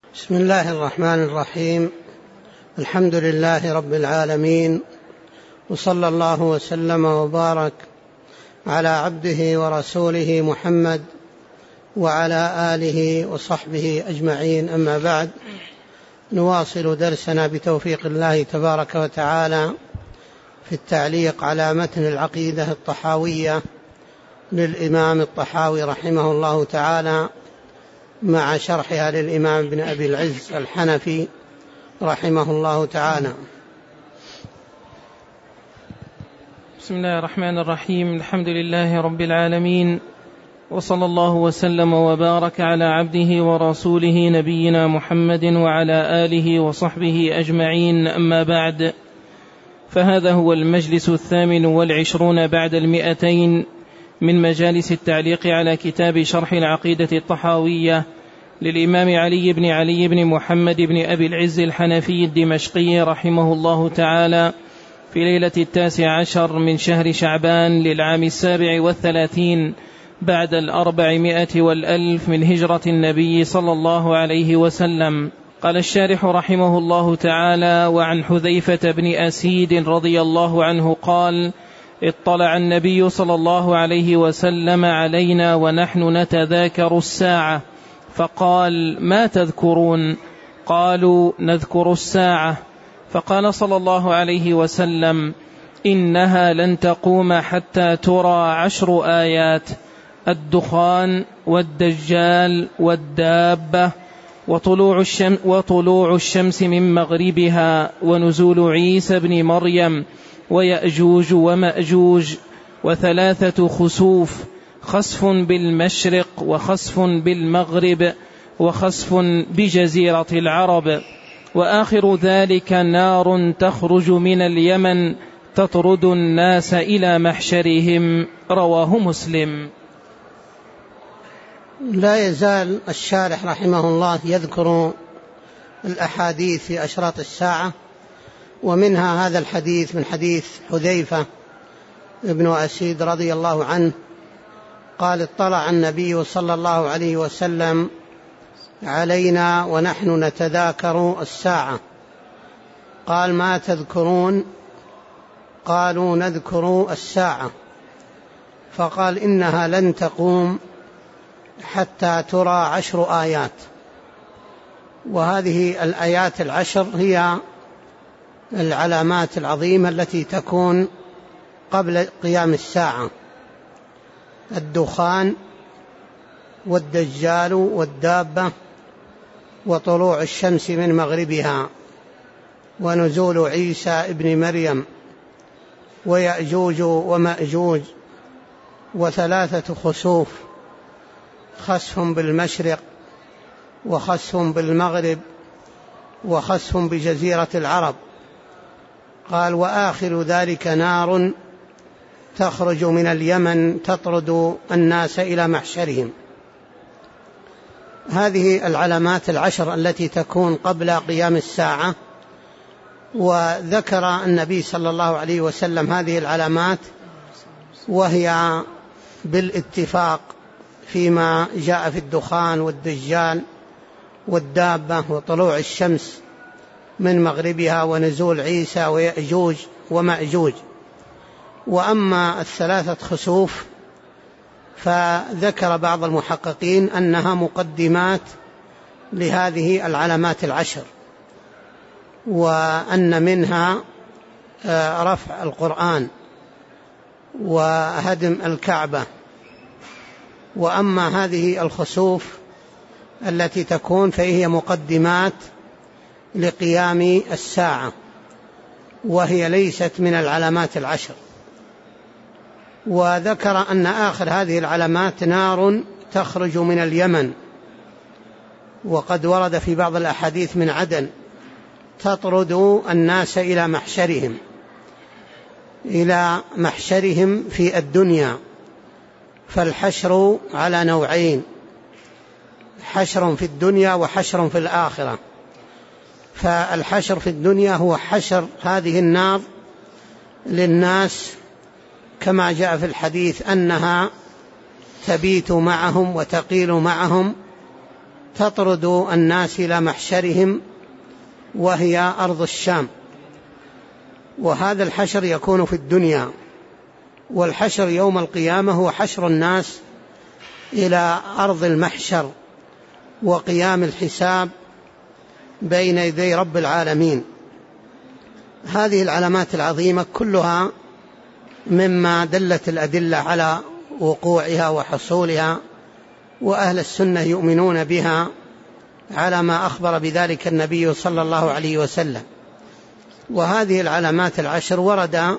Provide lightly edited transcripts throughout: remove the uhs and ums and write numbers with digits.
بسم الله الرحمن الرحيم. الحمد لله رب العالمين، وصلى الله وسلم وبارك على عبده ورسوله محمد وعلى آله وصحبه أجمعين، أما بعد. نواصل درسنا بتوفيق الله تبارك وتعالى في التعليق على متن العقيدة الطحاوية للإمام الطحاوي رحمه الله تعالى، مع شرحها للإمام ابن أبي العز الحنفي رحمه الله تعالى. بسم الله الرحمن الرحيم. الحمد لله رب العالمين، وصلى الله وسلم وبارك على عبده ورسوله نبينا محمد وعلى آله وصحبه أجمعين، أما بعد. فهذا هو المجلس 28 بعد 200 من مجالس التعليق على كتاب شرح العقيدة الطحاوية للإمام علي بن محمد بن أبي العز الحنفي الدمشقي رحمه الله تعالى، في ليلة 19 من شهر شعبان للعام 37 بعد 400 والألف من هجرة النبي صلى الله عليه وسلم. قال الشارح رحمه الله تعالى: وعن حذيفة بن أسيد رضي الله عنه قال: اطلع النبي صلى الله عليه وسلم علينا ونحن نتذاكر الساعة، فقال: ما تذكرون؟ قالوا: نذكر الساعة. فقال صلى الله عليه وسلم: إنها لن تقوم حتى ترى 10 آيات: الدخان والدجال والدابة وطلوع الشمس من مغربها ونزول عيسى بن مريم ويأجوج ومأجوج، و3 خسوف: خسف بالمشرق وخسف بالمغرب وخسف بجزيرة العرب، وآخر ذلك نار تخرج من اليمن تطرد الناس إلى محشرهم. رواه مسلم. لا يزال الشارح رحمه الله يذكر الأحاديث في أشراط الساعة، ومنها هذا الحديث من حديث حذيفة ابن أسيد رضي الله عنه قال: اطلع النبي صلى الله عليه وسلم علينا ونحن نتذاكر الساعة. قال: ما تذكرون؟ قالوا: نذكر الساعة. فقال: إنها لن تقوم حتى ترى 10 آيات. وهذه الآيات 10 هي العلامات العظيمة التي تكون قبل قيام الساعة: الدخان والدجال والدابة وطلوع الشمس من مغربها ونزول عيسى ابن مريم ويأجوج ومأجوج، و3 خسوف: خسف بالمشرق وخسف بالمغرب وخسف بجزيرة العرب. قال: وآخر ذلك نار تخرج من اليمن تطرد الناس إلى محشرهم. هذه العلامات 10 التي تكون قبل قيام الساعة. وذكر النبي صلى الله عليه وسلم هذه العلامات، وهي بالاتفاق فيما جاء في الدخان والدجال والدابة وطلوع الشمس من مغربها ونزول عيسى ويأجوج ومأجوج. وأما 3 خسوف فذكر بعض المحققين أنها مقدمات لهذه العلامات 10، وأن منها رفع القرآن وهدم الكعبة. وأما هذه الخسوف التي تكون فهي مقدمات لقيام الساعة، وهي ليست من العلامات 10. وذكر أن آخر هذه العلامات نار تخرج من اليمن، وقد ورد في بعض الأحاديث من عدن، تطرد الناس إلى محشرهم في الدنيا. فالحشر على نوعين: حشر في الدنيا وحشر في الآخرة. فالحشر في الدنيا هو حشر هذه النار للناس، كما جاء في الحديث أنها تبيت معهم وتقيل معهم تطرد الناس إلى محشرهم وهي أرض الشام. وهذا الحشر يكون في الدنيا، والحشر يوم القيامة هو حشر الناس إلى أرض المحشر وقيام الحساب بين يدي رب العالمين. هذه العلامات العظيمة كلها مما دلت الأدلة على وقوعها وحصولها، وأهل السنة يؤمنون بها على ما أخبر بذلك النبي صلى الله عليه وسلم. وهذه العلامات العشر ورد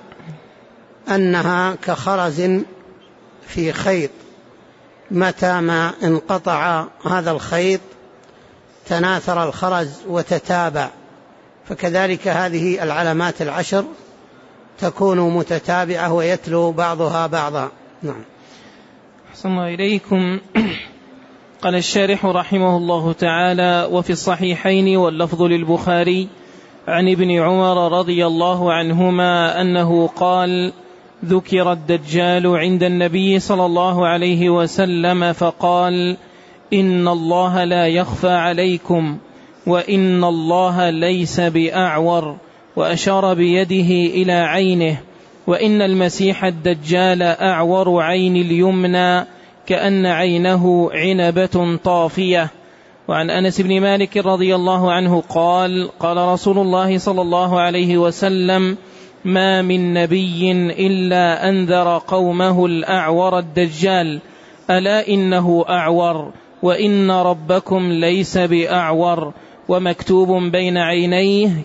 أنها كخرز في خيط، متى ما انقطع هذا الخيط تناثر الخرز وتتابع، فكذلك هذه العلامات العشر تكون متتابعة ويتلو بعضها بعضا. نعم. أحسن الله إليكم. قال الشارح رحمه الله تعالى: وفي الصحيحين واللفظ للبخاري عن ابن عمر رضي الله عنهما أنه قال: ذكر الدجال عند النبي صلى الله عليه وسلم فقال: إن الله لا يخفى عليكم، وإن الله ليس بأعور، وأشار بيده إلى عينه، وإن المسيح الدجال أعور عين اليمنى كأن عينه عنبة طافية. وعن أنس بن مالك رضي الله عنه قال: قال رسول الله صلى الله عليه وسلم: ما من نبي إلا أنذر قومه الأعور الدجال، ألا إنه أعور، وإن ربكم ليس بأعور، ومكتوب بين عينيه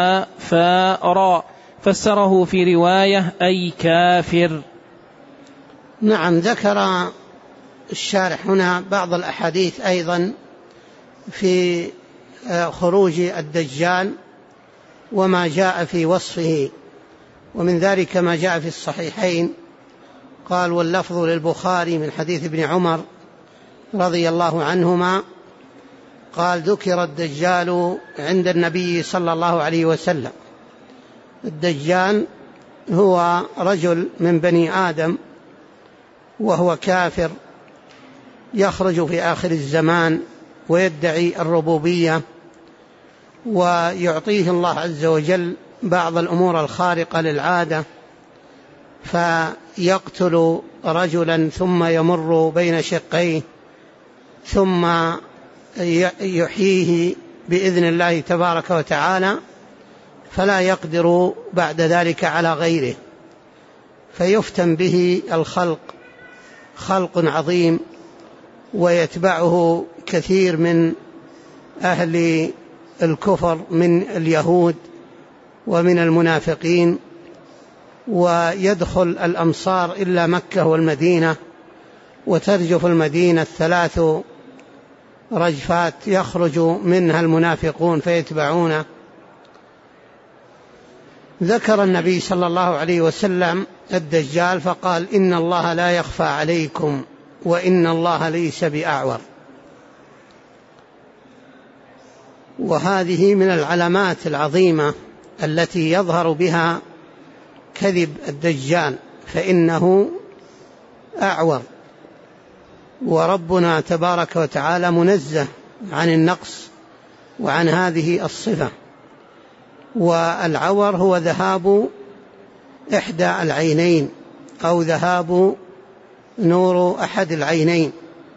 كافر، فسره في رواية أي كافر. نعم. ذكر الشارح هنا بعض الأحاديث أيضا في خروج الدجال وما جاء في وصفه، ومن ذلك ما جاء في الصحيحين. قال: واللفظ للبخاري من حديث ابن عمر رضي الله عنهما قال: ذكر الدجال عند النبي صلى الله عليه وسلم. الدجال هو رجل من بني آدم وهو كافر، يخرج في آخر الزمان ويدعي الربوبية، ويعطيه الله عز وجل بعض الأمور الخارقة للعادة، فيقتل رجلا ثم يمر بين شقيه ثم يحييه بإذن الله تبارك وتعالى، فلا يقدر بعد ذلك على غيره، فيفتن به الخلق، خلق عظيم، ويتبعه كثير من أهل الكفر من اليهود ومن المنافقين، ويدخل الأمصار إلا مكة والمدينة، وترجف المدينة 3 رجفات يخرج منها المنافقون فيتبعونه. ذكر النبي صلى الله عليه وسلم الدجال فقال: إن الله لا يخفى عليكم، وإن الله ليس بأعور. وهذه من العلامات العظيمة التي يظهر بها كذب الدجال، فإنه أعور، وربنا تبارك وتعالى منزه عن النقص وعن هذه الصفة. والعور هو ذهاب إحدى العينين أو ذهاب نور أحد العينين.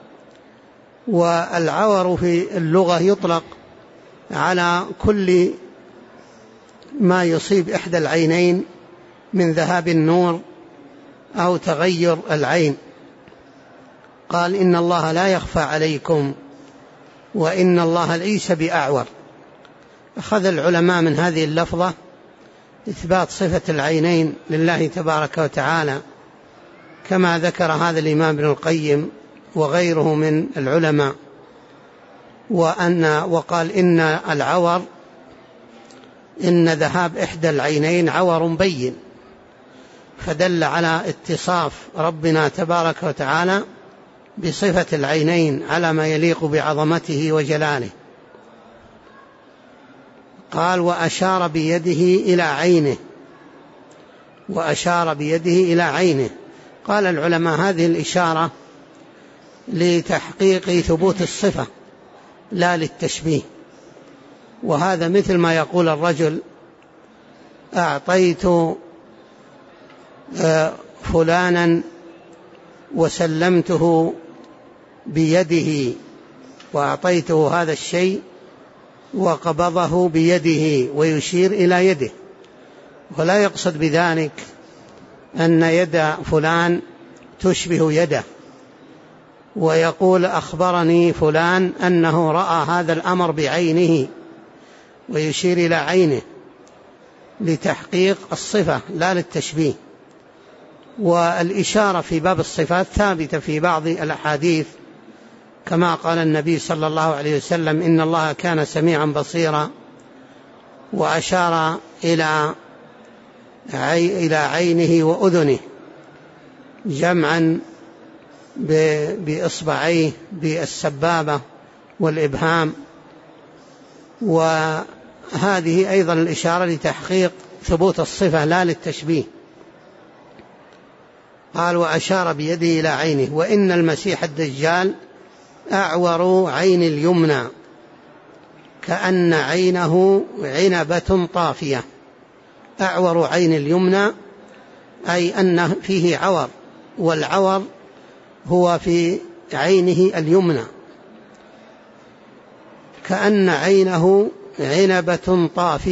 والعور في اللغة يطلق على كل ما يصيب إحدى العينين من ذهاب النور أو تغير العين. قال: إن الله لا يخفى عليكم، وإن الله ليس بأعور. أخذ العلماء من هذه اللفظة إثبات صفة العينين لله تبارك وتعالى، كما ذكر هذا الإمام ابن القيم وغيره من العلماء، وقال إن العور، إن ذهاب إحدى العينين عور بين، فدل على اتصاف ربنا تبارك وتعالى بصفة العينين على ما يليق بعظمته وجلاله. قال: وأشار بيده إلى عينه، وأشار بيده إلى عينه. قال العلماء: هذه الإشارة لتحقيق ثبوت الصفة، لا للتشبيه. وهذا مثل ما يقول الرجل: أعطيت فلانا وسلمته بيده، وأعطيته هذا الشيء وقبضه بيده، ويشير إلى يده، ولا يقصد بذلك أن يد فلان تشبه يده، ويقول: أخبرني فلان أنه رأى هذا الأمر بعينه، ويشير إلى عينه لتحقيق الصفة لا للتشبيه. والإشارة في باب الصفات ثابتة في بعض الأحاديث، كما قال النبي صلى الله عليه وسلم: إن الله كان سميعا بصيرا، وأشار إلى عينه وأذنه جمعا بإصبعيه بالسبابة والإبهام. وهذه أيضا الإشارة لتحقيق ثبوت الصفة لا للتشبيه. قال: وأشار بيده إلى عينه. وإن المسيح الدجال أعور عين اليمنى كأن عينه عنبة طافية. أعور عين اليمنى أي أن فيه عور، والعور هو في عينه اليمنى، كأن عينه عنبة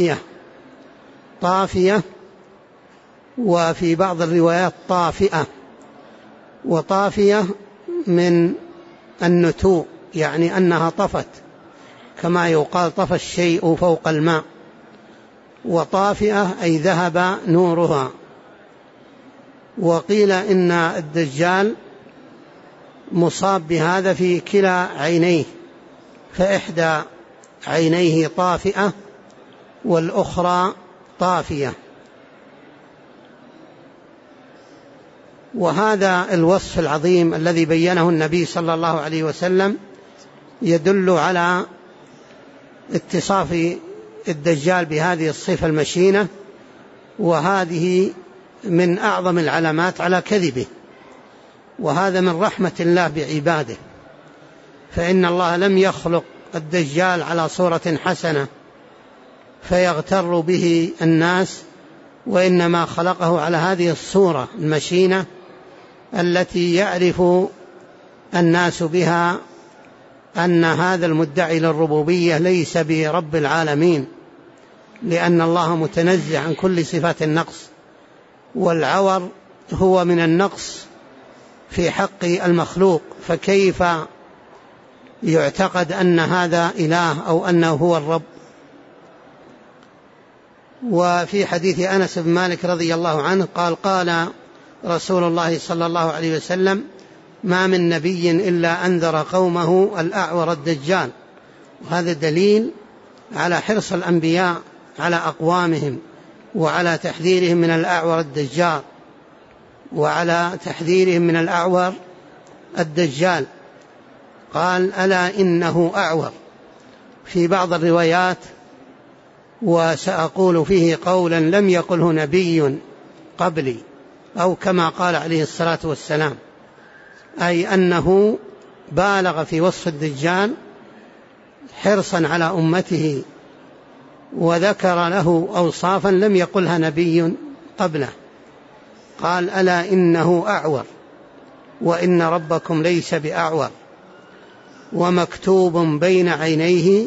طافية، وفي بعض الروايات طافئة، وطافية من النتوء، يعني أنها طفت، كما يقال: طفى الشيء فوق الماء. وطافئة أي ذهب نورها. وقيل إن الدجال مصاب بهذا في كلا عينيه، فإحدى عينيه طافئة والأخرى طافية. وهذا الوصف العظيم الذي بينه النبي صلى الله عليه وسلم يدل على اتصاف الدجال بهذه الصفة المشينة، وهذه من أعظم العلامات على كذبه. وهذا من رحمة الله بعباده، فإن الله لم يخلق الدجال على صورة حسنة فيغتر به الناس، وإنما خلقه على هذه الصورة المشينة التي يعرف الناس بها أن هذا المدعي للربوبية ليس برب العالمين، لأن الله متنزه عن كل صفات النقص، والعور هو من النقص في حق المخلوق، فكيف يعتقد أن هذا إله أو أنه هو الرب؟ وفي حديث أنس بن مالك رضي الله عنه قال: قال رسول الله صلى الله عليه وسلم: ما من نبي إلا أنذر قومه الأعور الدجال. وهذا دليل على حرص الأنبياء على أقوامهم، وعلى تحذيرهم من الأعور الدجال، وعلى تحذيرهم من الأعور الدجال. قال: ألا إنه أعور. في بعض الروايات: وسأقول فيه قولا لم يقله نبي قبلي، أو كما قال عليه الصلاة والسلام، أي أنه بالغ في وصف الدجال حرصا على أمته، وذكر له أوصافا لم يقلها نبي قبله. قال: ألا إنه أعور، وإن ربكم ليس بأعور، ومكتوب بين عينيه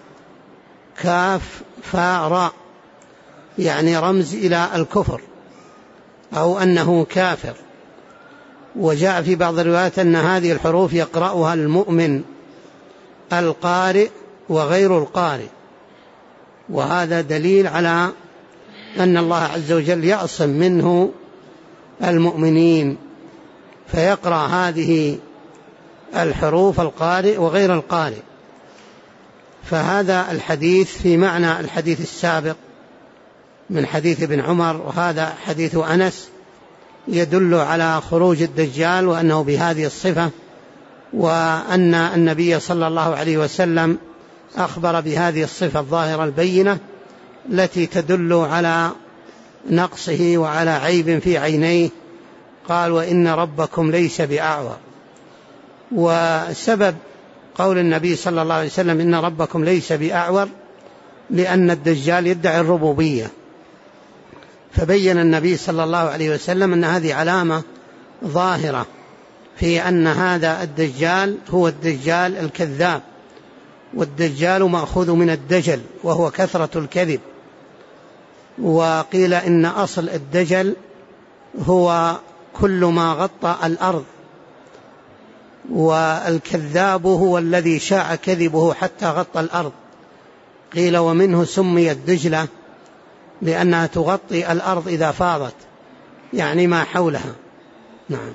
كاف فاء راء، يعني رمز إلى الكفر أو أنه كافر. وجاء في بعض الروايات أن هذه الحروف يقرأها المؤمن القارئ وغير القارئ، وهذا دليل على أن الله عز وجل يعصم منه المؤمنين، فيقرأ هذه الحروف القارئ وغير القارئ. فهذا الحديث في معنى الحديث السابق من حديث ابن عمر، وهذا حديث أنس، يدل على خروج الدجال وأنه بهذه الصفة، وأن النبي صلى الله عليه وسلم أخبر بهذه الصفة الظاهرة البينة التي تدل على نقصه وعلى عيب في عينيه. قال: وإن ربكم ليس بأعور. وسبب قول النبي صلى الله عليه وسلم إن ربكم ليس بأعور، لأن الدجال يدعي الربوبية، فبين النبي صلى الله عليه وسلم أن هذه علامة ظاهرة في أن هذا الدجال هو الدجال الكذاب، والدجال مأخوذ من الدجل وهو كثرة الكذب. وقيل إن أصل الدجل هو كل ما غطى الأرض، والكذاب هو الذي شاع كذبه حتى غطى الأرض. قيل ومنه سميت دجلة لأنها تغطي الأرض إذا فاضت، يعني ما حولها. نعم.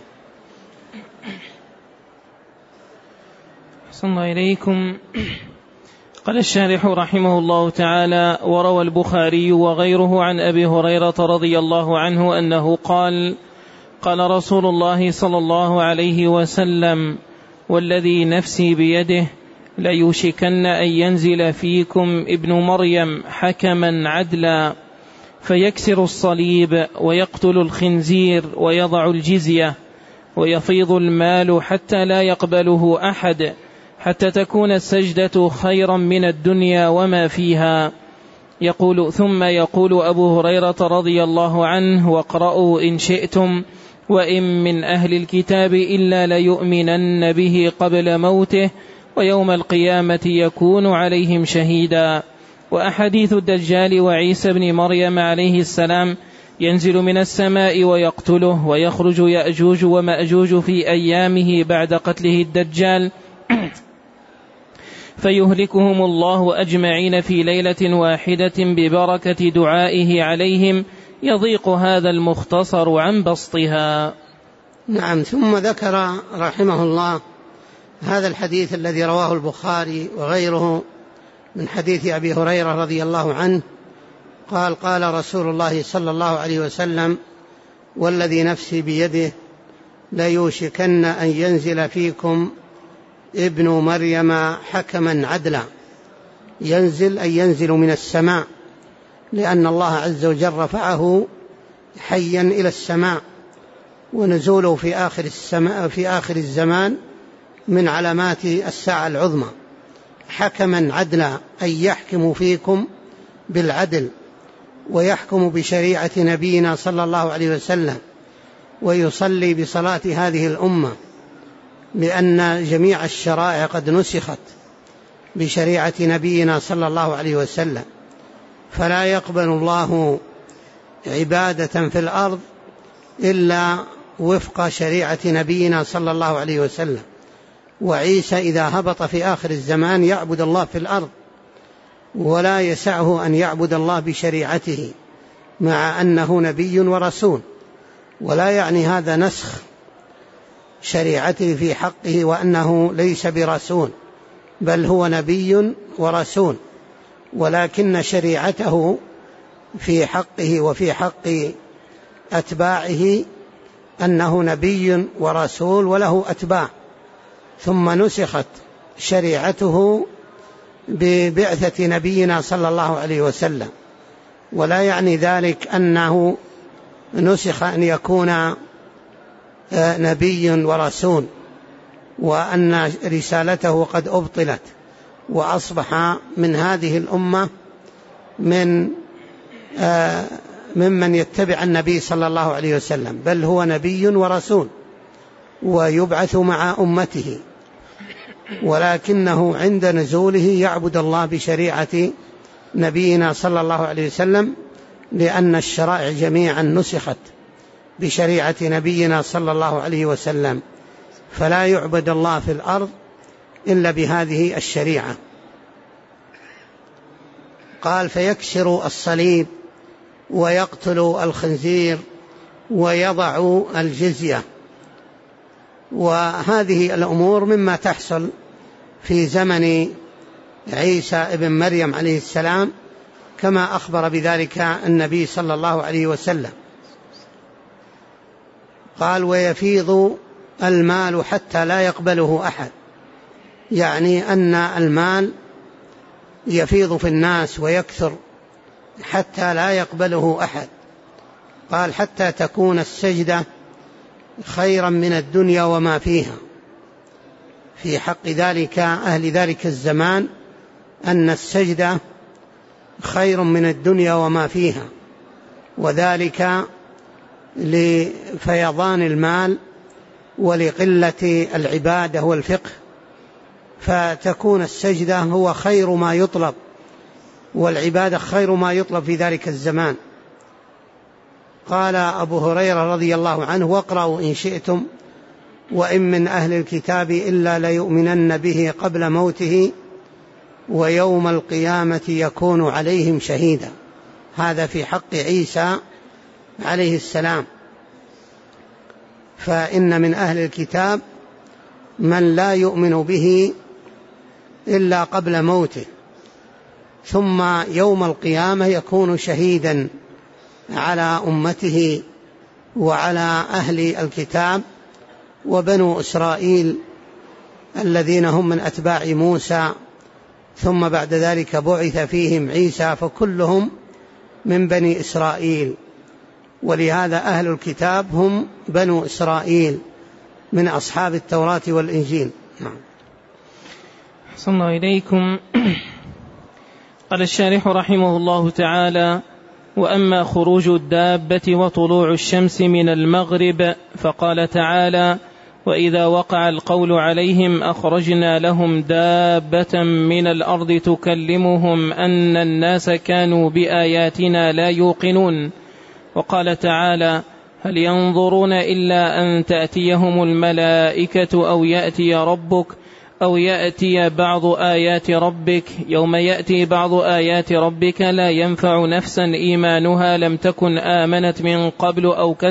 أحسن الله إليكم. قال الشارح رحمه الله تعالى: وروى البخاري وغيره عن أبي هريرة رضي الله عنه أنه قال: قال رسول الله صلى الله عليه وسلم: والذي نفسي بيده ليوشكن أن ينزل فيكم ابن مريم حكما عدلا فيكسر الصليب ويقتل الخنزير ويضع الجزية ويفيض المال حتى لا يقبله أحد، حتى تكون السجدة خيرا من الدنيا وما فيها. ثم يقول أبو هريرة رضي الله عنه: واقرأوا إن شئتم: وإن من أهل الكتاب إلا ليؤمنن به قبل موته ويوم القيامة يكون عليهم شهيدا. وأحاديث الدجال وعيسى بن مريم عليه السلام ينزل من السماء ويقتله ويخرج يأجوج ومأجوج في أيامه بعد قتله الدجال فيهلكهم الله أجمعين في ليلة واحدة ببركة دعائه عليهم، يضيق هذا المختصر عن بسطها. نعم. ثم ذكر رحمه الله هذا الحديث الذي رواه البخاري وغيره من حديث أبي هريرة رضي الله عنه قال: قال رسول الله صلى الله عليه وسلم: والذي نفسي بيده ليوشكن أن ينزل فيكم ابن مريم حكما عدلا. ينزل أي ينزل من السماء، لأن الله عز وجل رفعه حيا إلى السماء، ونزوله في آخر الزمان من علامات الساعة العظمى. حكما عدلا أي يحكم فيكم بالعدل، ويحكم بشريعة نبينا صلى الله عليه وسلم، ويصلي بصلاة هذه الأمة، لأن جميع الشرائع قد نسخت بشريعة نبينا صلى الله عليه وسلم، فلا يقبل الله عبادة في الأرض إلا وفق شريعة نبينا صلى الله عليه وسلم. وعيسى إذا هبط في آخر الزمان يعبد الله في الأرض، ولا يسعه أن يعبد الله بشريعته، مع أنه نبي ورسول، ولا يعني هذا نسخ شريعته في حقه وأنه ليس برسول، بل هو نبي ورسول، ولكن شريعته في حقه وفي حق أتباعه أنه نبي ورسول وله أتباع، ثم نسخت شريعته ببعثة نبينا صلى الله عليه وسلم. ولا يعني ذلك أنه نسخ أن يكون نبي ورسول، وأن رسالته قد أبطلت وأصبح من هذه الأمة ممن يتبع النبي صلى الله عليه وسلم، بل هو نبي ورسول ويبعث مع أمته، ولكنه عند نزوله يعبد الله بشريعة نبينا صلى الله عليه وسلم، لأن الشرائع جميعا نسخت بشريعة نبينا صلى الله عليه وسلم، فلا يعبد الله في الأرض إلا بهذه الشريعة. قال: فيكسر الصليب ويقتل الخنزير ويضع الجزية. وهذه الأمور مما تحصل في زمن عيسى ابن مريم عليه السلام، كما أخبر بذلك النبي صلى الله عليه وسلم. قال: ويفيض المال حتى لا يقبله أحد، يعني أن المال يفيض في الناس ويكثر حتى لا يقبله أحد. قال: حتى تكون السجدة خيرا من الدنيا وما فيها. في حق ذلك أهل ذلك الزمان أن السجدة خير من الدنيا وما فيها، وذلك لفيضان المال ولقلة العبادة والفقه، فتكون السجدة هو خير ما يطلب، والعبادة خير ما يطلب في ذلك الزمان. قال أبو هريرة رضي الله عنه: واقرأوا إن شئتم وإن من أهل الكتاب إلا ليؤمنن به قبل موته ويوم القيامة يكون عليهم شهيدا. هذا في حق عيسى عليه السلام، فإن من أهل الكتاب من لا يؤمن به إلا قبل موته، ثم يوم القيامة يكون شهيدا على أمته وعلى أهل الكتاب وبنو إسرائيل الذين هم من أتباع موسى، ثم بعد ذلك بعث فيهم عيسى، فكلهم من بني إسرائيل، ولهذا أهل الكتاب هم بنو إسرائيل من أصحاب التوراة والإنجيل. نعم. أحسن الله إليكم. قال الشارح رحمه الله تعالى: وأما خروج الدابة وطلوع الشمس من المغرب فقال تعالى: وإذا وقع القول عليهم أخرجنا لهم دابة من الأرض تكلمهم أن الناس كانوا بآياتنا لا يوقنون. وقال تعالى: هل ينظرون إلا أن تأتيهم الملائكة أو يأتي ربك أو يأتي بعض آيات ربك يوم يأتي بعض آيات ربك لا ينفع نفسا إيمانها لم تكن آمنت من قبل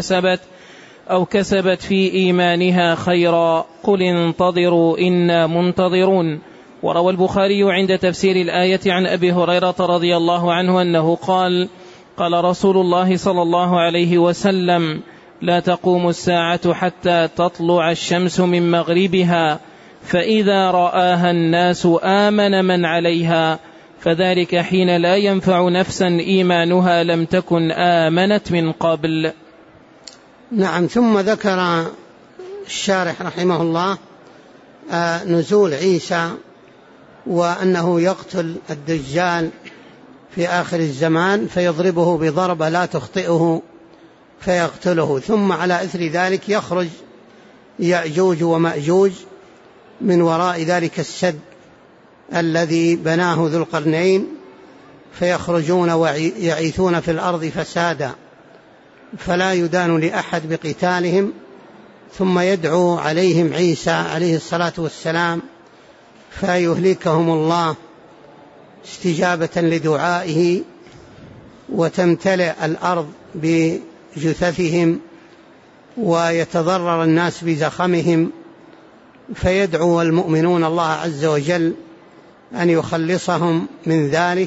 أو كسبت في إيمانها خيرا قل انتظروا إنا منتظرون. وروى البخاري عند تفسير الآية عن أبي هريرة رضي الله عنه أنه قال: قال رسول الله صلى الله عليه وسلم: لا تقوم الساعة حتى تطلع الشمس من مغربها، فإذا رآها الناس آمن من عليها، فذلك حين لا ينفع نفسا إيمانها لم تكن آمنت من قبل. نعم. ثم ذكر الشارح رحمه الله نزول عيسى وأنه يقتل الدجال في آخر الزمان فيضربه بضربة لا تخطئه فيقتله، ثم على إثر ذلك يخرج يأجوج ومأجوج من وراء ذلك السد الذي بناه ذو القرنين، فيخرجون ويعيثون في الأرض فسادا، فلا يدان لأحد بقتالهم، ثم يدعو عليهم عيسى عليه الصلاة والسلام فيهلكهم الله استجابة لدعائه، وتمتلئ الأرض بجثثهم ويتضرر الناس بزخمهم، فيدعو المؤمنون الله عز وجل أن يخلصهم من ذلك،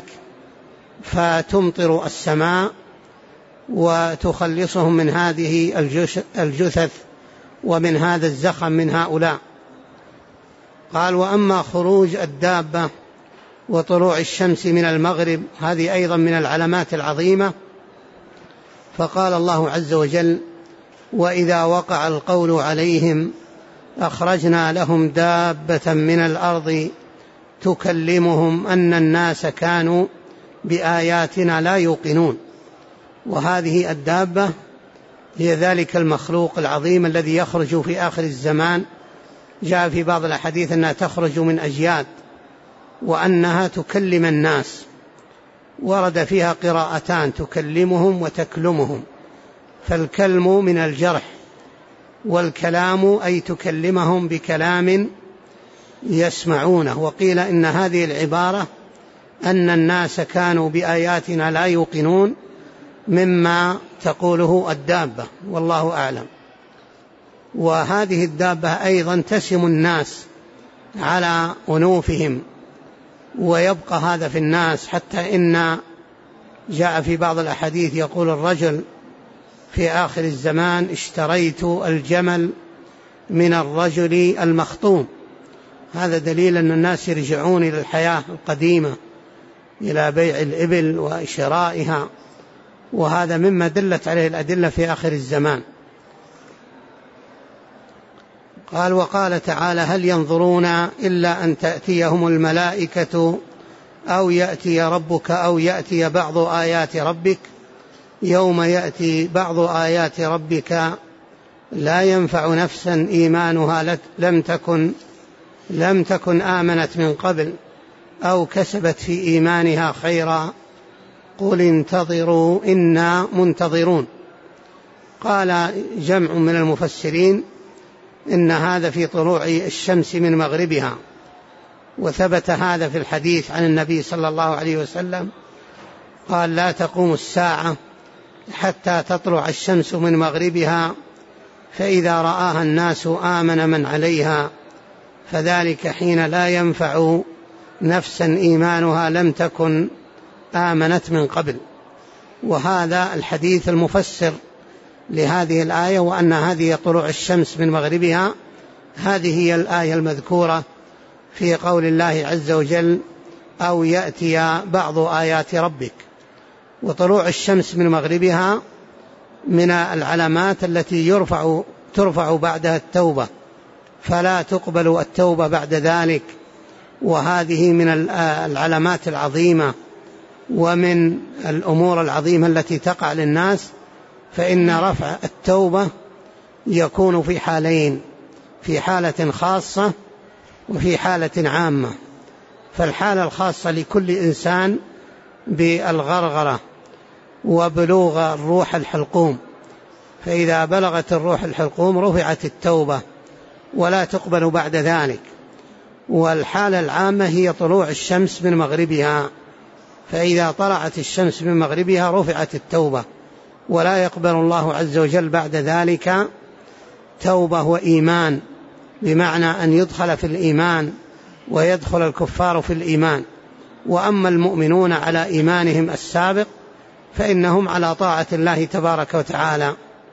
فتمطر السماء وتخلصهم من هذه الجثث ومن هذا الزخم من هؤلاء. قال: وأما خروج الدابة وطلوع الشمس من المغرب، هذه أيضا من العلامات العظيمة. فقال الله عز وجل: وإذا وقع القول عليهم أخرجنا لهم دابة من الأرض تكلمهم أن الناس كانوا بآياتنا لا يوقنون. وهذه الدابة هي ذلك المخلوق العظيم الذي يخرج في آخر الزمان. جاء في بعض الأحاديث أنها تخرج من أجياد وأنها تكلم الناس، ورد فيها قراءتان: تكلمهم وتكلمهم، فالكلم من الجرح، والكلام أي تكلمهم بكلام يسمعونه. وقيل إن هذه العبارة أن الناس كانوا بآياتنا لا يوقنون مما تقوله الدابة، والله أعلم. وهذه الدابة أيضا تسم الناس على أنوفهم، ويبقى هذا في الناس، حتى إن جاء في بعض الأحاديث يقول الرجل في آخر الزمان: اشتريت الجمل من الرجل المخطوم. هذا دليل أن الناس يرجعون إلى الحياة القديمة، إلى بيع الإبل وشرائها، وهذا مما دلت عليه الأدلة في آخر الزمان. قال: وقال تعالى: هل ينظرون إلا أن تأتيهم الملائكة أو يأتي ربك أو يأتي بعض آيات ربك يوم يأتي بعض آيات ربك لا ينفع نفسا إيمانها لم تكن آمنت من قبل أو كسبت في إيمانها خيرا قل انتظروا إنا منتظرون. قال جمع من المفسرين إن هذا في طلوع الشمس من مغربها، وثبت هذا في الحديث عن النبي صلى الله عليه وسلم قال: لا تقوم الساعة حتى تطلع الشمس من مغربها، فإذا رآها الناس آمن من عليها، فذلك حين لا ينفع نفسا إيمانها لم تكن آمنت من قبل. وهذا الحديث المفسر لهذه الآية، وأن هذه طلوع الشمس من مغربها هذه هي الآية المذكورة في قول الله عز وجل: أو يأتي بعض آيات ربك. وطلوع الشمس من مغربها من العلامات التي ترفع بعدها التوبة، فلا تقبل التوبة بعد ذلك، وهذه من العلامات العظيمة ومن الأمور العظيمة التي تقع للناس. فإن رفع التوبة يكون في حالين: في حالة خاصة وفي حالة عامة. فالحالة الخاصة لكل إنسان بالغرغرة وبلوغ الروح الحلقوم، فإذا بلغت الروح الحلقوم رفعت التوبة ولا تقبل بعد ذلك. والحالة العامة هي طلوع الشمس من مغربها، فإذا طلعت الشمس من مغربها رفعت التوبة ولا يقبل الله عز وجل بعد ذلك توبة وإيمان، بمعنى أن يدخل في الإيمان ويدخل الكفار في الإيمان. وأما المؤمنون على إيمانهم السابق فإنهم على طاعة الله تبارك وتعالى.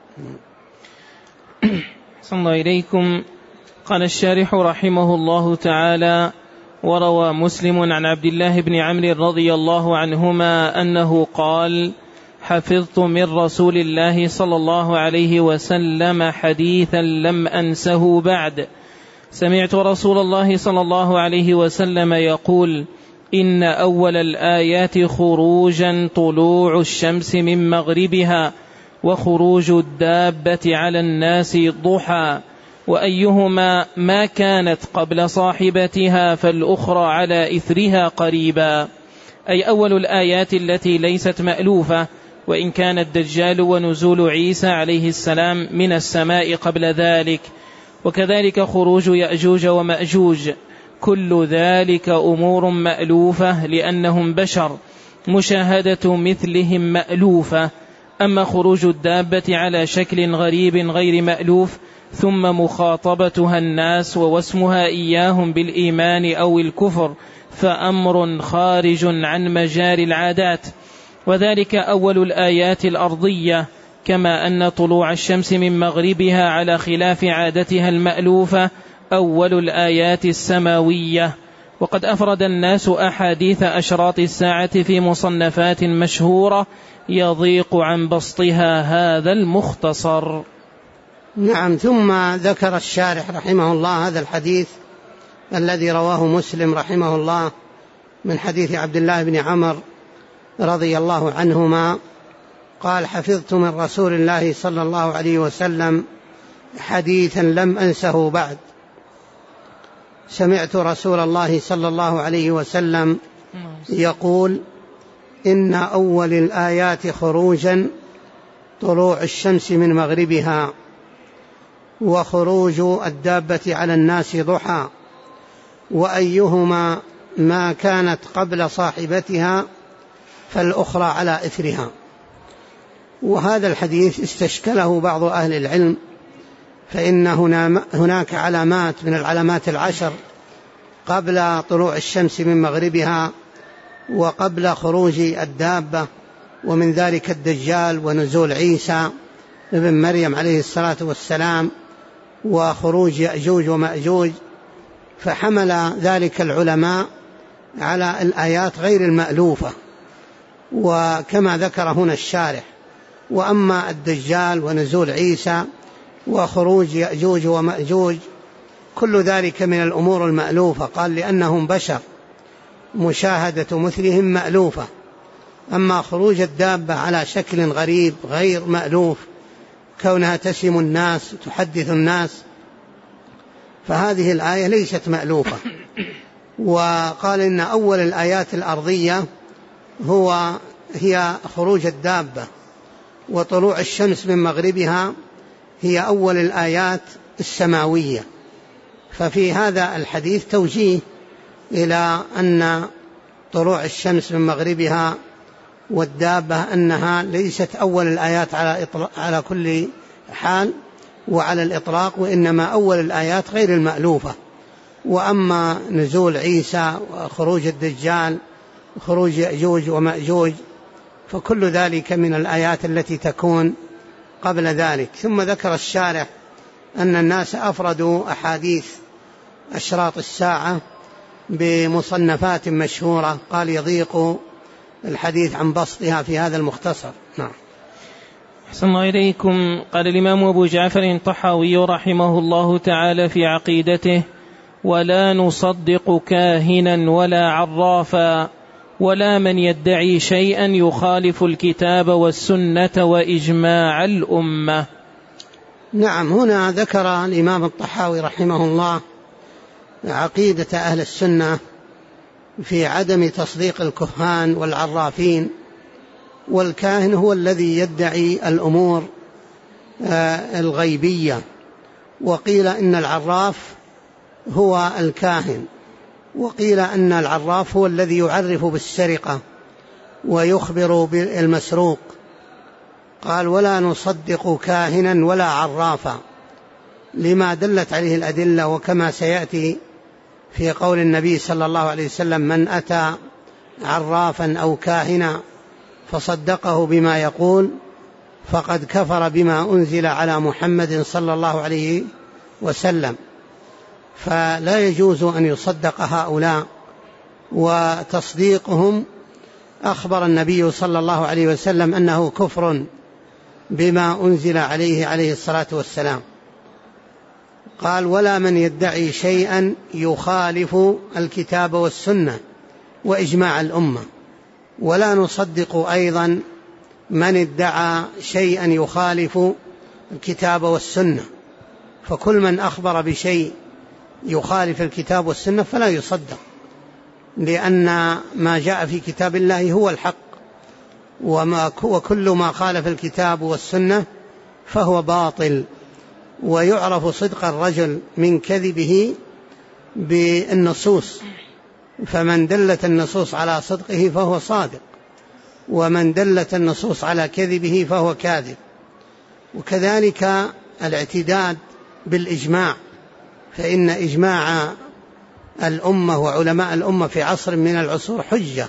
صلى الله إليكم. قال الشارح رحمه الله تعالى: وروى مسلم عن عبد الله بن عمرو رضي الله عنهما أنه قال: حفظت من رسول الله صلى الله عليه وسلم حديثا لم أنسه بعد. سمعت رسول الله صلى الله عليه وسلم يقول: إن أول الآيات خروجا طلوع الشمس من مغربها، وخروج الدابة على الناس ضحى، وأيهما ما كانت قبل صاحبتها فالأخرى على إثرها قريبا. أي أول الآيات التي ليست مألوفة، وإن كان الدجال ونزول عيسى عليه السلام من السماء قبل ذلك، وكذلك خروج يأجوج ومأجوج، كل ذلك أمور مألوفة لأنهم بشر، مشاهدة مثلهم مألوفة. أما خروج الدابة على شكل غريب غير مألوف ثم مخاطبتها الناس ووسمها إياهم بالإيمان أو الكفر فأمر خارج عن مجال العادات، وذلك أول الآيات الأرضية، كما أن طلوع الشمس من مغربها على خلاف عادتها المألوفة أول الآيات السماوية. وقد أفرد الناس أحاديث أشراط الساعة في مصنفات مشهورة يضيق عن بسطها هذا المختصر. نعم. ثم ذكر الشارح رحمه الله هذا الحديث الذي رواه مسلم رحمه الله من حديث عبد الله بن عمرو رضي الله عنهما قال: حفظت من رسول الله صلى الله عليه وسلم حديثا لم أنسه بعد. سمعت رسول الله صلى الله عليه وسلم يقول: إن أول الآيات خروجا طلوع الشمس من مغربها، وخروج الدابة على الناس ضحى، وأيهما ما كانت قبل صاحبتها فالأخرى على إثرها. وهذا الحديث استشكله بعض أهل العلم، فإن هناك علامات من العلامات العشر قبل طلوع الشمس من مغربها وقبل خروج الدابة، ومن ذلك الدجال ونزول عيسى ابن مريم عليه الصلاة والسلام وخروج يأجوج ومأجوج، فحمل ذلك العلماء على الآيات غير المألوفة، وكما ذكر هنا الشارح. وأما الدجال ونزول عيسى وخروج يأجوج ومأجوج كل ذلك من الأمور المألوفة. قال لأنهم بشر، مشاهدة مثلهم مألوفة. أما خروج الدابة على شكل غريب غير مألوف، كونها تسم الناس تحدث الناس، فهذه الآية ليست مألوفة. وقال إن أول الآيات الأرضية هي خروج الدابة، وطلوع الشمس من مغربها هي أول الآيات السماوية. ففي هذا الحديث توجيه إلى أن طلوع الشمس من مغربها والدابة أنها ليست أول الآيات على كل حال وعلى الإطلاق، وإنما أول الآيات غير المألوفة. وأما نزول عيسى وخروج الدجال وخروج يأجوج ومأجوج فكل ذلك من الآيات التي تكون قبل ذلك. ثم ذكر الشارح أن الناس أفردوا أحاديث أشراط الساعة بمصنفات مشهورة، قال يضيق الحديث عن بسطها في هذا المختصر. نعم. أحسن الله إليكم. قال الإمام أبو جعفر الطحاوي رحمه الله تعالى في عقيدته: ولا نصدق كاهنا ولا عرافا ولا من يدعي شيئا يخالف الكتاب والسنة وإجماع الأمة. نعم، هنا ذكر الإمام الطحاوي رحمه الله عقيدة أهل السنة في عدم تصديق الكهان والعرافين. والكاهن هو الذي يدعي الأمور الغيبية، وقيل إن العراف هو الكاهن، وقيل أن العراف هو الذي يعرف بالسرقة ويخبر بالمسروق. قال ولا نصدق كاهنا ولا عرافا لما دلت عليه الأدلة، وكما سيأتي في قول النبي صلى الله عليه وسلم: من أتى عرافا أو كاهنا فصدقه بما يقول فقد كفر بما أنزل على محمد صلى الله عليه وسلم. فلا يجوز أن يصدق هؤلاء، وتصديقهم أخبر النبي صلى الله عليه وسلم أنه كفر بما أنزل عليه الصلاة والسلام. قال ولا من يدعي شيئا يخالف الكتاب والسنة وإجماع الأمة. ولا نصدق أيضا من ادعى شيئا يخالف الكتاب والسنة، فكل من أخبر بشيء يخالف الكتاب والسنة فلا يصدق، لأن ما جاء في كتاب الله هو الحق، وكل ما خالف الكتاب والسنة فهو باطل. ويعرف صدق الرجل من كذبه بالنصوص، فمن دلت النصوص على صدقه فهو صادق، ومن دلت النصوص على كذبه فهو كاذب. وكذلك الاعتداد بالإجماع، فإن إجماع الأمة وعلماء الأمة في عصر من العصور حجة،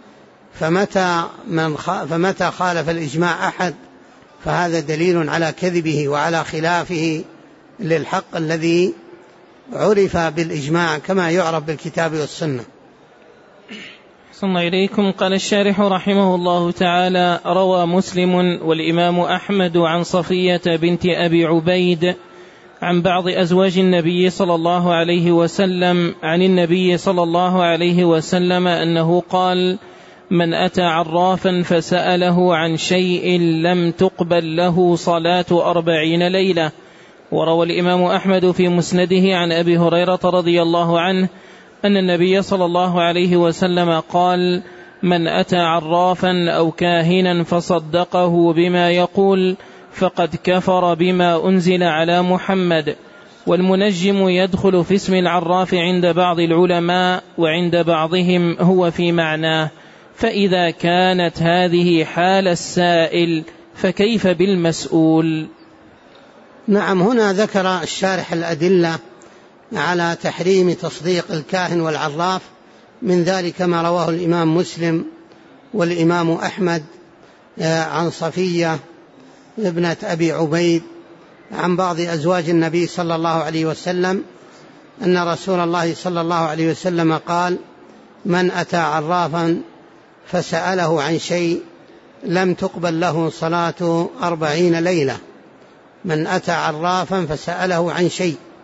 فمتى خالف الإجماع أحد فهذا دليل على كذبه وعلى خلافه للحق الذي عرف بالإجماع كما يعرف بالكتاب والسنة. صلى الله إليكم. قال الشارح رحمه الله تعالى: روى مسلم والإمام أحمد عن صفية بنت أبي عبيد عن بعض أزواج النبي صلى الله عليه وسلم عن النبي صلى الله عليه وسلم أنه قال: من أتى عرافا فسأله عن شيء لم تقبل له صلاة 40 ليلة. وروى الإمام أحمد في مسنده عن أبي هريرة رضي الله عنه أن النبي صلى الله عليه وسلم قال: من أتى عرافا أو كاهنا فصدقه بما يقول فقد كفر بما أنزل على محمد. والمنجم يدخل في اسم العراف عند بعض العلماء، وعند بعضهم هو في معناه. فإذا كانت هذه حال السائل فكيف بالمسؤول؟ نعم، هنا ذكر الشارح الأدلة على تحريم تصديق الكاهن والعراف، من ذلك ما رواه الإمام مسلم والإمام أحمد عن صفية ابنة أبي عبيد عن بعض أزواج النبي صلى الله عليه وسلم أن رسول الله صلى الله عليه وسلم قال: من أتى عرافا فسأله عن شيء لم تقبل له صلاة 40 ليلة. من أتى عرافا فسأله عن شيء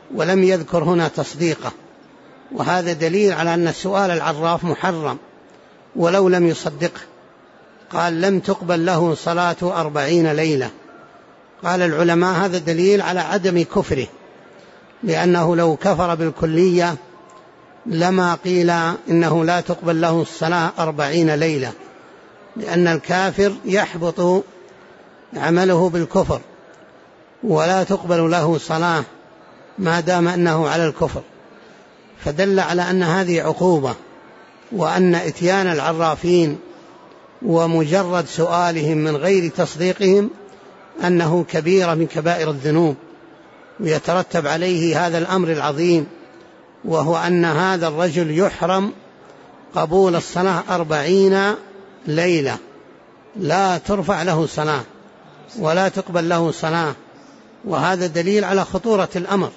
ولم يذكر هنا تصديقه، وهذا دليل على أن سؤال العراف محرم ولو لم يصدقه. قال لم تقبل له صلاة 40 ليلة. قال العلماء هذا دليل على عدم كفره، لأنه لو كفر بالكلية لما قيل إنه لا تقبل له الصلاة 40 ليلة، لأن الكافر يحبط عمله بالكفر ولا تقبل له صلاة ما دام أنه على الكفر، فدل على أن هذه عقوبة، وأن إتيان العرافين ومجرد سؤالهم من غير تصديقهم أنه كبيرة من كبائر الذنوب، ويترتب عليه هذا الأمر العظيم، وهو أن هذا الرجل يحرم قبول الصلاة 40 ليلة، لا ترفع له صلاة ولا تقبل له صلاة، وهذا دليل على خطورة الأمر.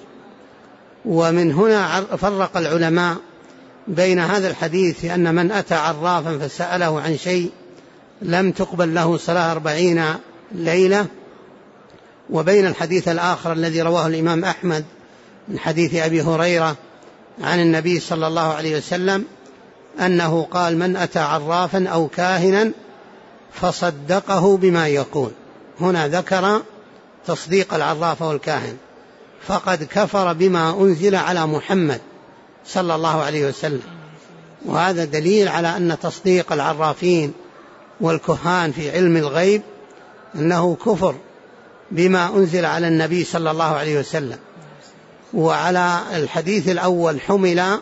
ومن هنا فرق العلماء بين هذا الحديث أن من أتى عرافا فسأله عن شيء لم تقبل له صلاة 40 ليلة، وبين الحديث الآخر الذي رواه الإمام أحمد من حديث أبي هريرة عن النبي صلى الله عليه وسلم أنه قال من أتى عرافا أو كاهنا فصدقه بما يقول. هنا ذكر تصديق العراف والكاهن، فقد كفر بما أنزل على محمد صلى الله عليه وسلم، وهذا دليل على أن تصديق العرافين والكهان في علم الغيب أنه كفر بما أنزل على النبي صلى الله عليه وسلم. وعلى الحديث الأول حمل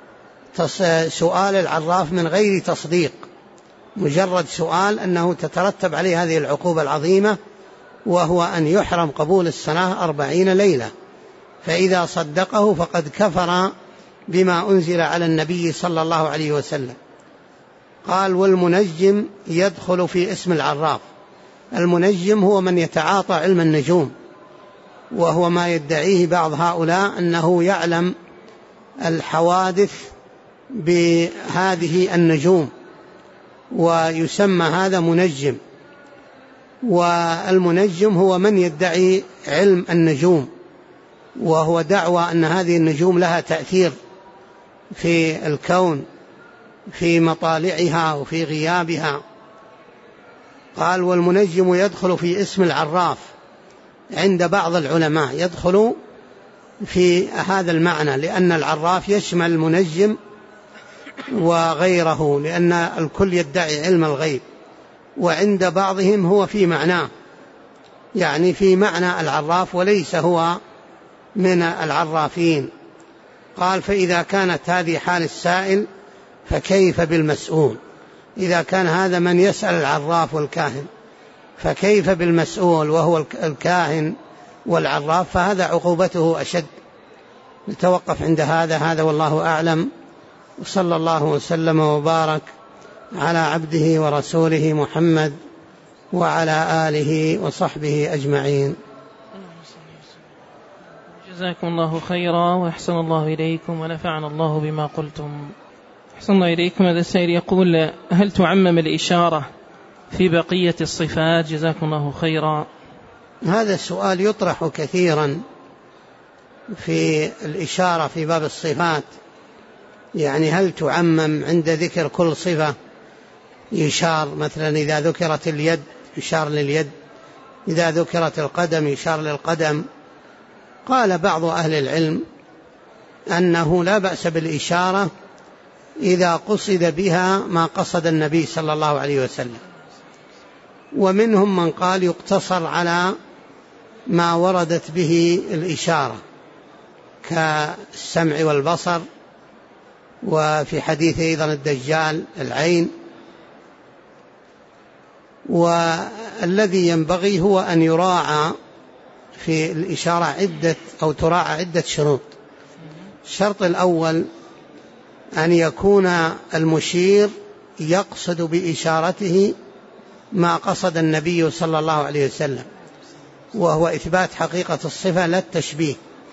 سؤال العراف من غير تصديق، مجرد سؤال أنه تترتب عليه هذه العقوبة العظيمة، وهو أن يحرم قبول الصلاة 40 ليلة، فإذا صدقه فقد كفر بما أنزل على النبي صلى الله عليه وسلم. قال والمنجم يدخل في اسم العراف. المنجم هو من يتعاطى علم النجوم، وهو ما يدعيه بعض هؤلاء أنه يعلم الحوادث بهذه النجوم، ويسمى هذا منجم. والمنجم هو من يدعي علم النجوم، وهو دعوى أن هذه النجوم لها تأثير في الكون في مطالعها وفي غيابها. قال والمنجم يدخل في اسم العراف عند بعض العلماء، يدخل في هذا المعنى، لأن العراف يشمل المنجم وغيره، لأن الكل يدعي علم الغيب، وعند بعضهم هو في معناه، يعني في معنى العراف وليس هو من العرافين. قال فإذا كانت هذه حال السائل فكيف بالمسؤول؟ إذا كان هذا من يسأل العراف والكاهن، فكيف بالمسؤول وهو الكاهن والعراف؟ فهذا عقوبته أشد. نتوقف عند هذا والله أعلم، وصلى الله وسلم وبارك على عبده ورسوله محمد وعلى آله وصحبه أجمعين. جزاكم الله خيرا وأحسن الله إليكم ونفعنا الله بما قلتم. أحسن الله إليكم. هذا السائل يقول هل تعمم الإشارة في بقية الصفات؟ جزاكم الله خيرا. هذا السؤال يطرح كثيرا في الإشارة في باب الصفات، يعني هل تعمم عند ذكر كل صفة يشار؟ مثلا إذا ذكرت اليد يشار لليد، إذا ذكرت القدم يشار للقدم. قال بعض أهل العلم أنه لا بأس بالإشارة إذا قصد بها ما قصد النبي صلى الله عليه وسلم، ومنهم من قال يقتصر على ما وردت به الإشارة كالسمع والبصر، وفي حديث أيضا الدجال العين. والذي ينبغي هو أن يراعى في الإشارة تراعى عدة شروط. الشرط الأول أن يكون المشير يقصد بإشارته ما قصد النبي صلى الله عليه وسلم، وهو إثبات حقيقة الصفة لا التشبيه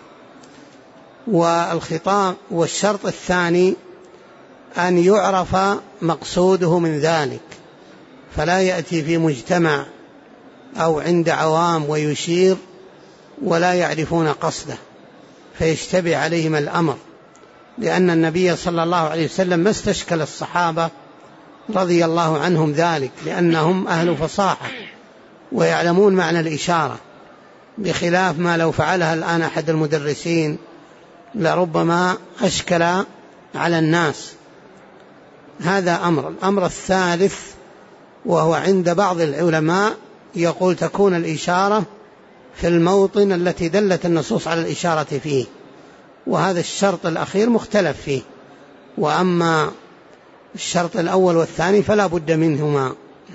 والخطاب. والشرط الثاني أن يعرف مقصوده من ذلك، فلا يأتي في مجتمع أو عند عوام ويشير ولا يعرفون قصده، فيشتبه عليهم الأمر، لأن النبي صلى الله عليه وسلم ما استشكل الصحابة رضي الله عنهم ذلك، لأنهم أهل فصاحة ويعلمون معنى الإشارة، بخلاف ما لو فعلها الآن أحد المدرسين لربما أشكل على الناس. هذا أمر. الأمر الثالث وهو عند بعض العلماء يقول تكون الإشارة في الموطن التي دلت النصوص على الإشارة فيه، وهذا الشرط الأخير مختلف فيه، وأما الشرط الأول والثاني فلا بد منهما.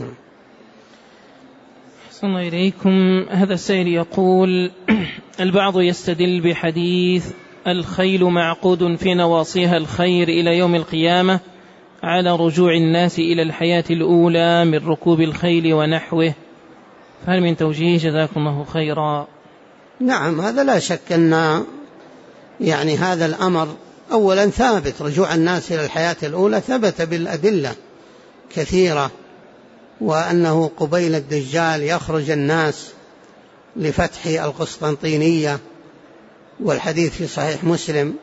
أحسن إليكم. هذا السائل يقول: البعض يستدل بحديث الخيل معقود في نواصيها الخير إلى يوم القيامة على رجوع الناس إلى الحياة الأولى من ركوب الخيل ونحوه، فهل من توجيه؟ جزاكم الله خيرا. نعم، هذا لا شك أن يعني هذا الأمر أولا ثابت، رجوع الناس إلى الحياة الأولى ثبت بالأدلة كثيرة، وأنه قبيل الدجال يخرج الناس لفتح القسطنطينية، والحديث في صحيح مسلم: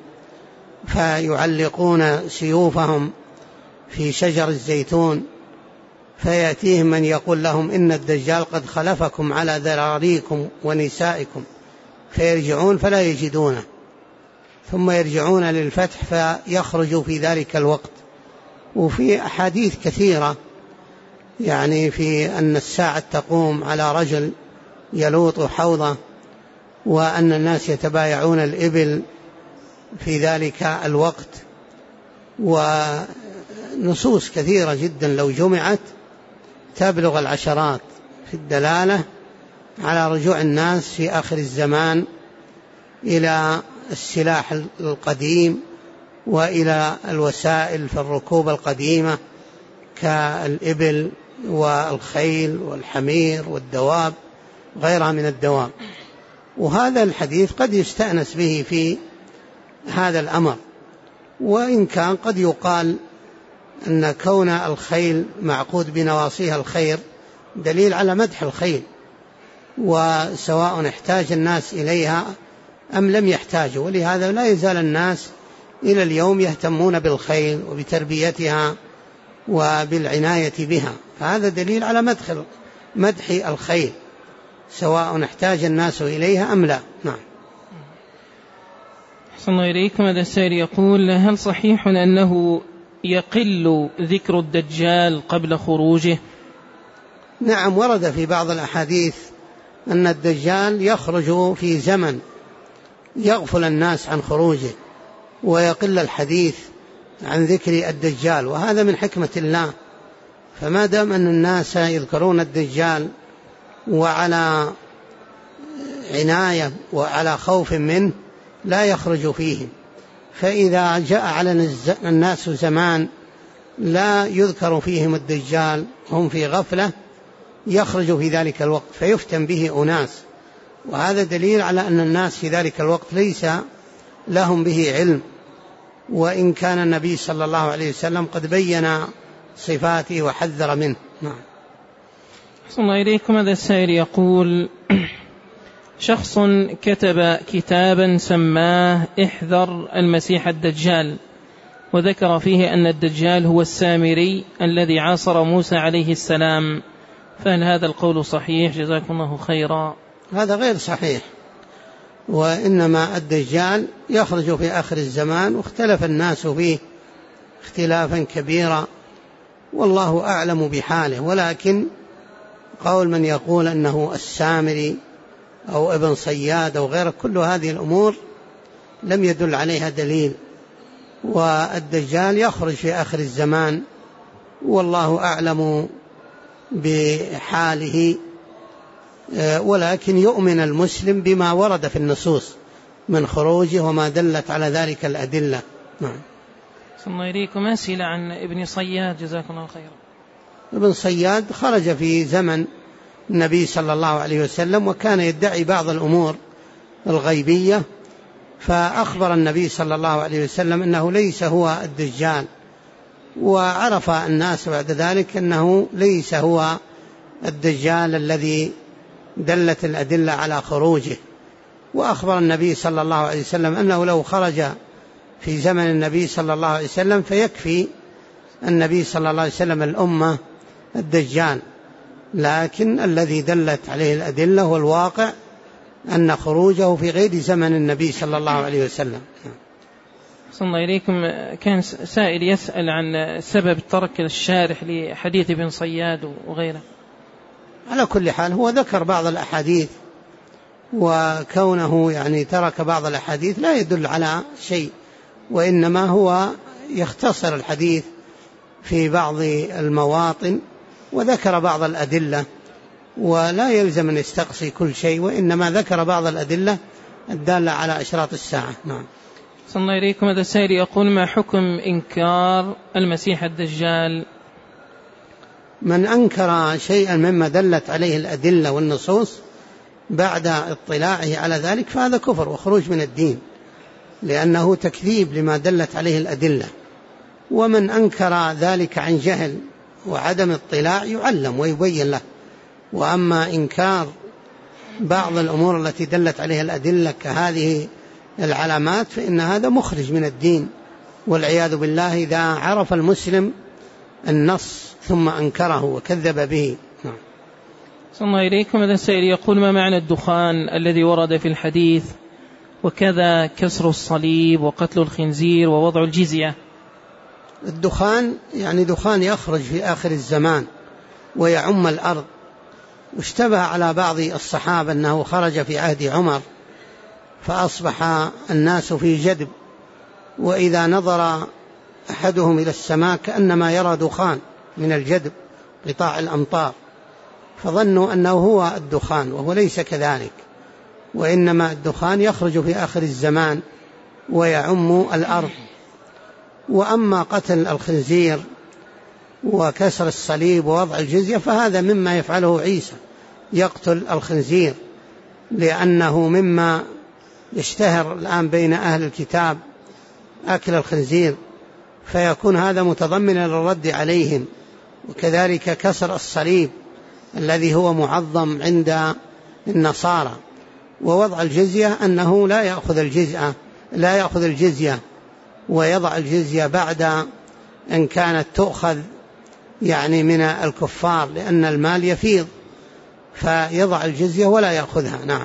فيعلقون سيوفهم في شجر الزيتون فيأتيهم من يقول لهم إن الدجال قد خلفكم على ذراريكم ونسائكم، فيرجعون فلا يجدونه، ثم يرجعون للفتح فيخرجوا في ذلك الوقت. وفي أحاديث كثيرة يعني في أن الساعة تقوم على رجل يلوط حوضه، وأن الناس يتبايعون الإبل في ذلك الوقت، ونصوص كثيرة جدا لو جمعت تبلغ العشرات في الدلالة على رجوع الناس في آخر الزمان إلى السلاح القديم وإلى الوسائل في الركوب القديمة كالإبل والخيل والحمير والدواب غيرها من الدواب. وهذا الحديث قد يستأنس به في هذا الأمر، وإن كان قد يقال أن كون الخيل معقود بنواصيها الخير دليل على مدح الخيل، وسواء احتاج الناس إليها أم لم يحتاجوا، ولهذا لا يزال الناس إلى اليوم يهتمون بالخيل وبتربيتها وبالعناية بها، فهذا دليل على مدح الخيل سواء احتاج الناس إليها أم لا. نعم. أحسن الله إليكم. هذا السائل يقول: هل صحيح أنه يقل ذكر الدجال قبل خروجه؟ نعم، ورد في بعض الأحاديث أن الدجال يخرج في زمن يغفل الناس عن خروجه ويقل الحديث عن ذكر الدجال، وهذا من حكمة الله. فما دام أن الناس يذكرون الدجال وعلى عناية وعلى خوف منه لا يخرج فيهم، فإذا جاء على الناس زمان لا يذكر فيهم الدجال هم في غفلة يخرج في ذلك الوقت فيفتن به أناس، وهذا دليل على أن الناس في ذلك الوقت ليس لهم به علم، وإن كان النبي صلى الله عليه وسلم قد بين صفاته وحذر منه. نعم. أحسن الله إليكم. هذا السائل يقول: شخص كتب كتابا سماه احذر المسيح الدجال، وذكر فيه أن الدجال هو السامري الذي عاصر موسى عليه السلام، فهل هذا القول صحيح؟ جزاكم الله خيرا. هذا غير صحيح، وإنما الدجال يخرج في آخر الزمان، واختلف الناس فيه اختلافا كبيرا، والله أعلم بحاله، ولكن قول من يقول أنه السامري أو ابن صياد أو غيره كل هذه الأمور لم يدل عليها دليل، والدجال يخرج في آخر الزمان والله أعلم بحاله، ولكن يؤمن المسلم بما ورد في النصوص من خروجه وما دلت على ذلك الأدلة. نعم. ثم إليكم أسئلة عن ابن صياد، جزاكم الله خيرا. ابن صياد خرج في زمن النبي صلى الله عليه وسلم، وكان يدعي بعض الأمور الغيبية، فأخبر النبي صلى الله عليه وسلم أنه ليس هو الدجال، وعرف الناس بعد ذلك أنه ليس هو الدجال الذي دلت الأدلة على خروجه، وأخبر النبي صلى الله عليه وسلم أنه لو خرج في زمن النبي صلى الله عليه وسلم فيكفي النبي صلى الله عليه وسلم الأمة الدجال، لكن الذي دلت عليه الأدلة والواقع أن خروجه في غير زمن النبي صلى الله عليه وسلم. صلى الله إليكم. كان سائل يسأل عن سبب ترك الشارح لحديث ابن صياد وغيره. على كل حال هو ذكر بعض الأحاديث، وكونه يعني ترك بعض الأحاديث لا يدل على شيء، وإنما هو يختصر الحديث في بعض المواطن وذكر بعض الأدلة، ولا يلزم أن يستقصي كل شيء، وإنما ذكر بعض الأدلة الدالة على أشراط الساعة. نعم. صلى الله عليكم. هذا السائل يقول: ما حكم إنكار المسيح الدجال؟ من أنكر شيئا مما دلت عليه الأدلة والنصوص بعد اطلاعه على ذلك فهذا كفر وخروج من الدين، لأنه تكذيب لما دلت عليه الأدلة. ومن أنكر ذلك عن جهل وعدم اطلاع يعلم ويبين له. وأما إنكار بعض الأمور التي دلت عليها الأدلة كهذه العلامات فإن هذا مخرج من الدين والعياذ بالله، إذا عرف المسلم النص ثم أنكره وكذب به. نعم. صلى الله إليكم. هذا السائل يقول: ما معنى الدخان الذي ورد في الحديث، وكذا كسر الصليب وقتل الخنزير ووضع الجزية؟ الدخان يعني دخان يخرج في آخر الزمان ويعم الأرض، واشتبه على بعض الصحابة أنه خرج في عهد عمر فأصبح الناس في جدب، وإذا نظر أحدهم إلى السماء كأنما يرى دخان من الجدب قطاع الأمطار، فظنوا أنه هو الدخان، وهو ليس كذلك، وإنما الدخان يخرج في آخر الزمان ويعم الأرض. وأما قتل الخنزير وكسر الصليب ووضع الجزية فهذا مما يفعله عيسى، يقتل الخنزير، لأنه مما يشتهر الآن بين أهل الكتاب أكل الخنزير، فيكون هذا متضمنا للرد عليهم. وكذلك كسر الصليب الذي هو معظم عند النصارى. ووضع الجزية أنه لا يأخذ الجزية ويضع الجزية بعد أن كانت تؤخذ يعني من الكفار، لأن المال يفيض، فيضع الجزية ولا يأخذها. نعم.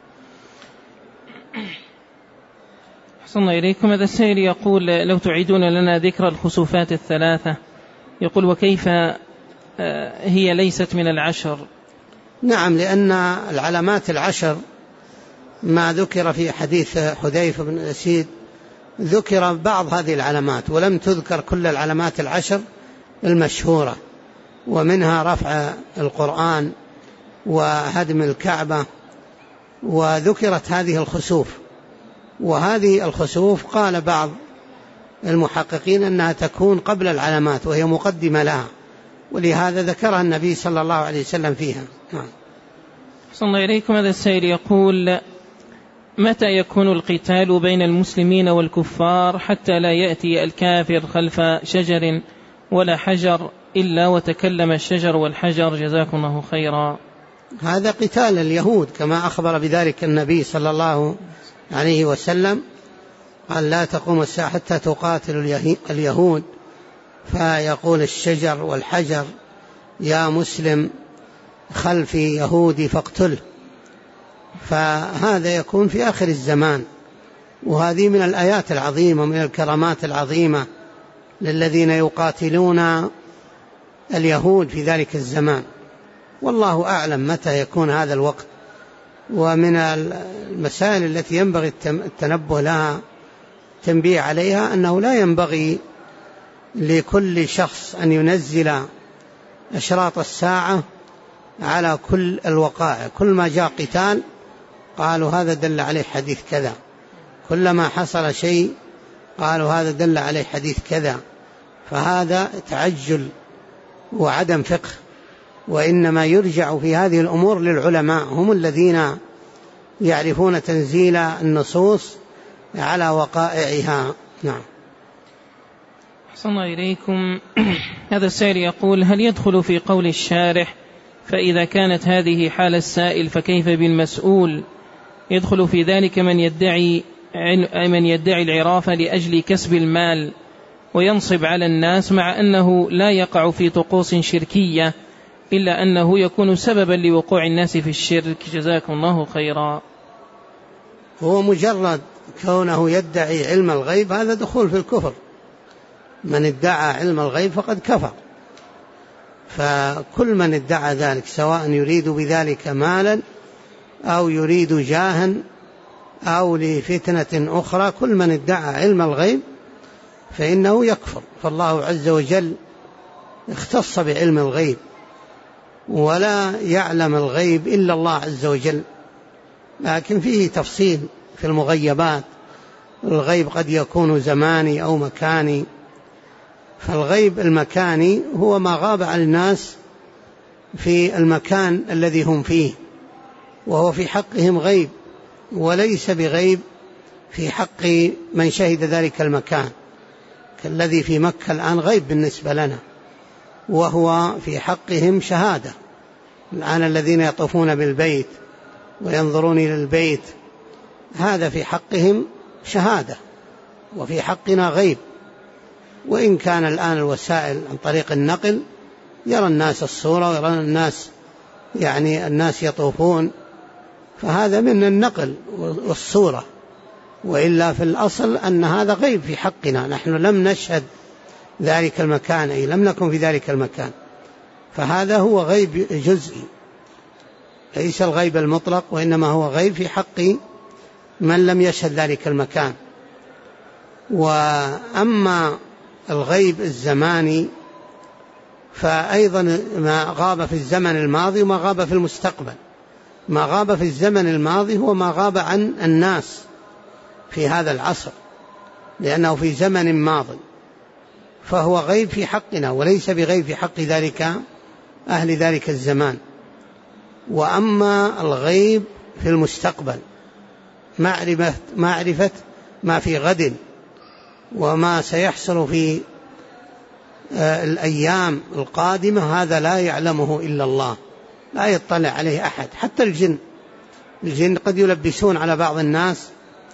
أحسن إليكم. هذا السائل يقول: لو تعيدون لنا ذكر الخسوفات الثلاثة. يقول: وكيف هي ليست من العشر؟ نعم، لأن العلامات العشر ما ذكر في حديث حذيفة بن أسيد ذكر بعض هذه العلامات، ولم تذكر كل العلامات العشر المشهورة، ومنها رفع القرآن وهدم الكعبة، وذكرت هذه الخسوف. وهذه الخسوف قال بعض المحققين أنها تكون قبل العلامات وهي مقدمة لها، ولهذا ذكرها النبي صلى الله عليه وسلم فيها. صلى الله إليكم. هذا السائل يقول: متى يكون القتال بين المسلمين والكفار حتى لا يأتي الكافر خلف شجر ولا حجر إلا وتكلم الشجر والحجر؟ جزاكم الله خيرا. هذا قتال اليهود كما أخبر بذلك النبي صلى الله عليه وسلم، قال: لا تقوم الساعة حتى تقاتل اليهود، فيقول الشجر والحجر: يا مسلم خلفي يهودي فاقتله. فهذا يكون في آخر الزمان، وهذه من الآيات العظيمة من الكرامات العظيمة للذين يقاتلون اليهود في ذلك الزمان، والله أعلم متى يكون هذا الوقت. ومن المسائل التي ينبغي التنبه لها تنبيه عليها أنه لا ينبغي لكل شخص أن ينزل أشراط الساعة على كل الوقائع. كل ما جاء قتال قالوا هذا دل عليه حديث كذا، كلما حصل شيء قالوا هذا دل عليه حديث كذا، فهذا تعجل وعدم فقه. وإنما يرجع في هذه الأمور للعلماء، هم الذين يعرفون تنزيل النصوص على وقائعها. نعم. أحسن الله إليكم. هذا السائل يقول: هل يدخل في قول الشارح: فإذا كانت هذه حال السائل فكيف بالمسؤول يدخل في ذلك من يدعي العرافة لأجل كسب المال وينصب على الناس، مع أنه لا يقع في طقوس شركية إلا أنه يكون سببا لوقوع الناس في الشرك. جزاكم الله خيرا. هو مجرد كونه يدعي علم الغيب هذا دخول في الكفر. من ادعى علم الغيب فقد كفر. فكل من ادعى ذلك سواء يريد بذلك مالا أو يريد جاها أو لفتنة أخرى، كل من ادعى علم الغيب فإنه يكفر. فالله عز وجل اختص بعلم الغيب، ولا يعلم الغيب إلا الله عز وجل. لكن فيه تفصيل في المغيبات، الغيب قد يكون زماني أو مكاني. فالغيب المكاني هو ما غاب عن الناس في المكان الذي هم فيه، وهو في حقهم غيب، وليس بغيب في حق من شهد ذلك المكان، كالذي في مكة الآن غيب بالنسبة لنا، وهو في حقهم شهادة. الآن الذين يطوفون بالبيت وينظرون إلى البيت هذا في حقهم شهادة، وفي حقنا غيب. وإن كان الآن الوسائل عن طريق النقل يرى الناس الصورة ويرى الناس الناس يطوفون، فهذا من النقل والصورة، وإلا في الأصل أن هذا غيب في حقنا، نحن لم نشهد ذلك المكان، أي لم نكن في ذلك المكان، فهذا هو غيب جزئي ليس الغيب المطلق، وإنما هو غيب في حق من لم يشهد ذلك المكان. وأما الغيب الزماني فأيضا ما غاب في الزمن الماضي وما غاب في المستقبل. ما غاب في الزمن الماضي هو ما غاب عن الناس في هذا العصر، لأنه في زمن ماض، فهو غيب في حقنا وليس بغيب في حق أهل ذلك الزمان. وأما الغيب في المستقبل معرفة ما في غد وما سيحصل في الأيام القادمة، هذا لا يعلمه إلا الله، لا يطلع عليه أحد. حتى الجن قد يلبسون على بعض الناس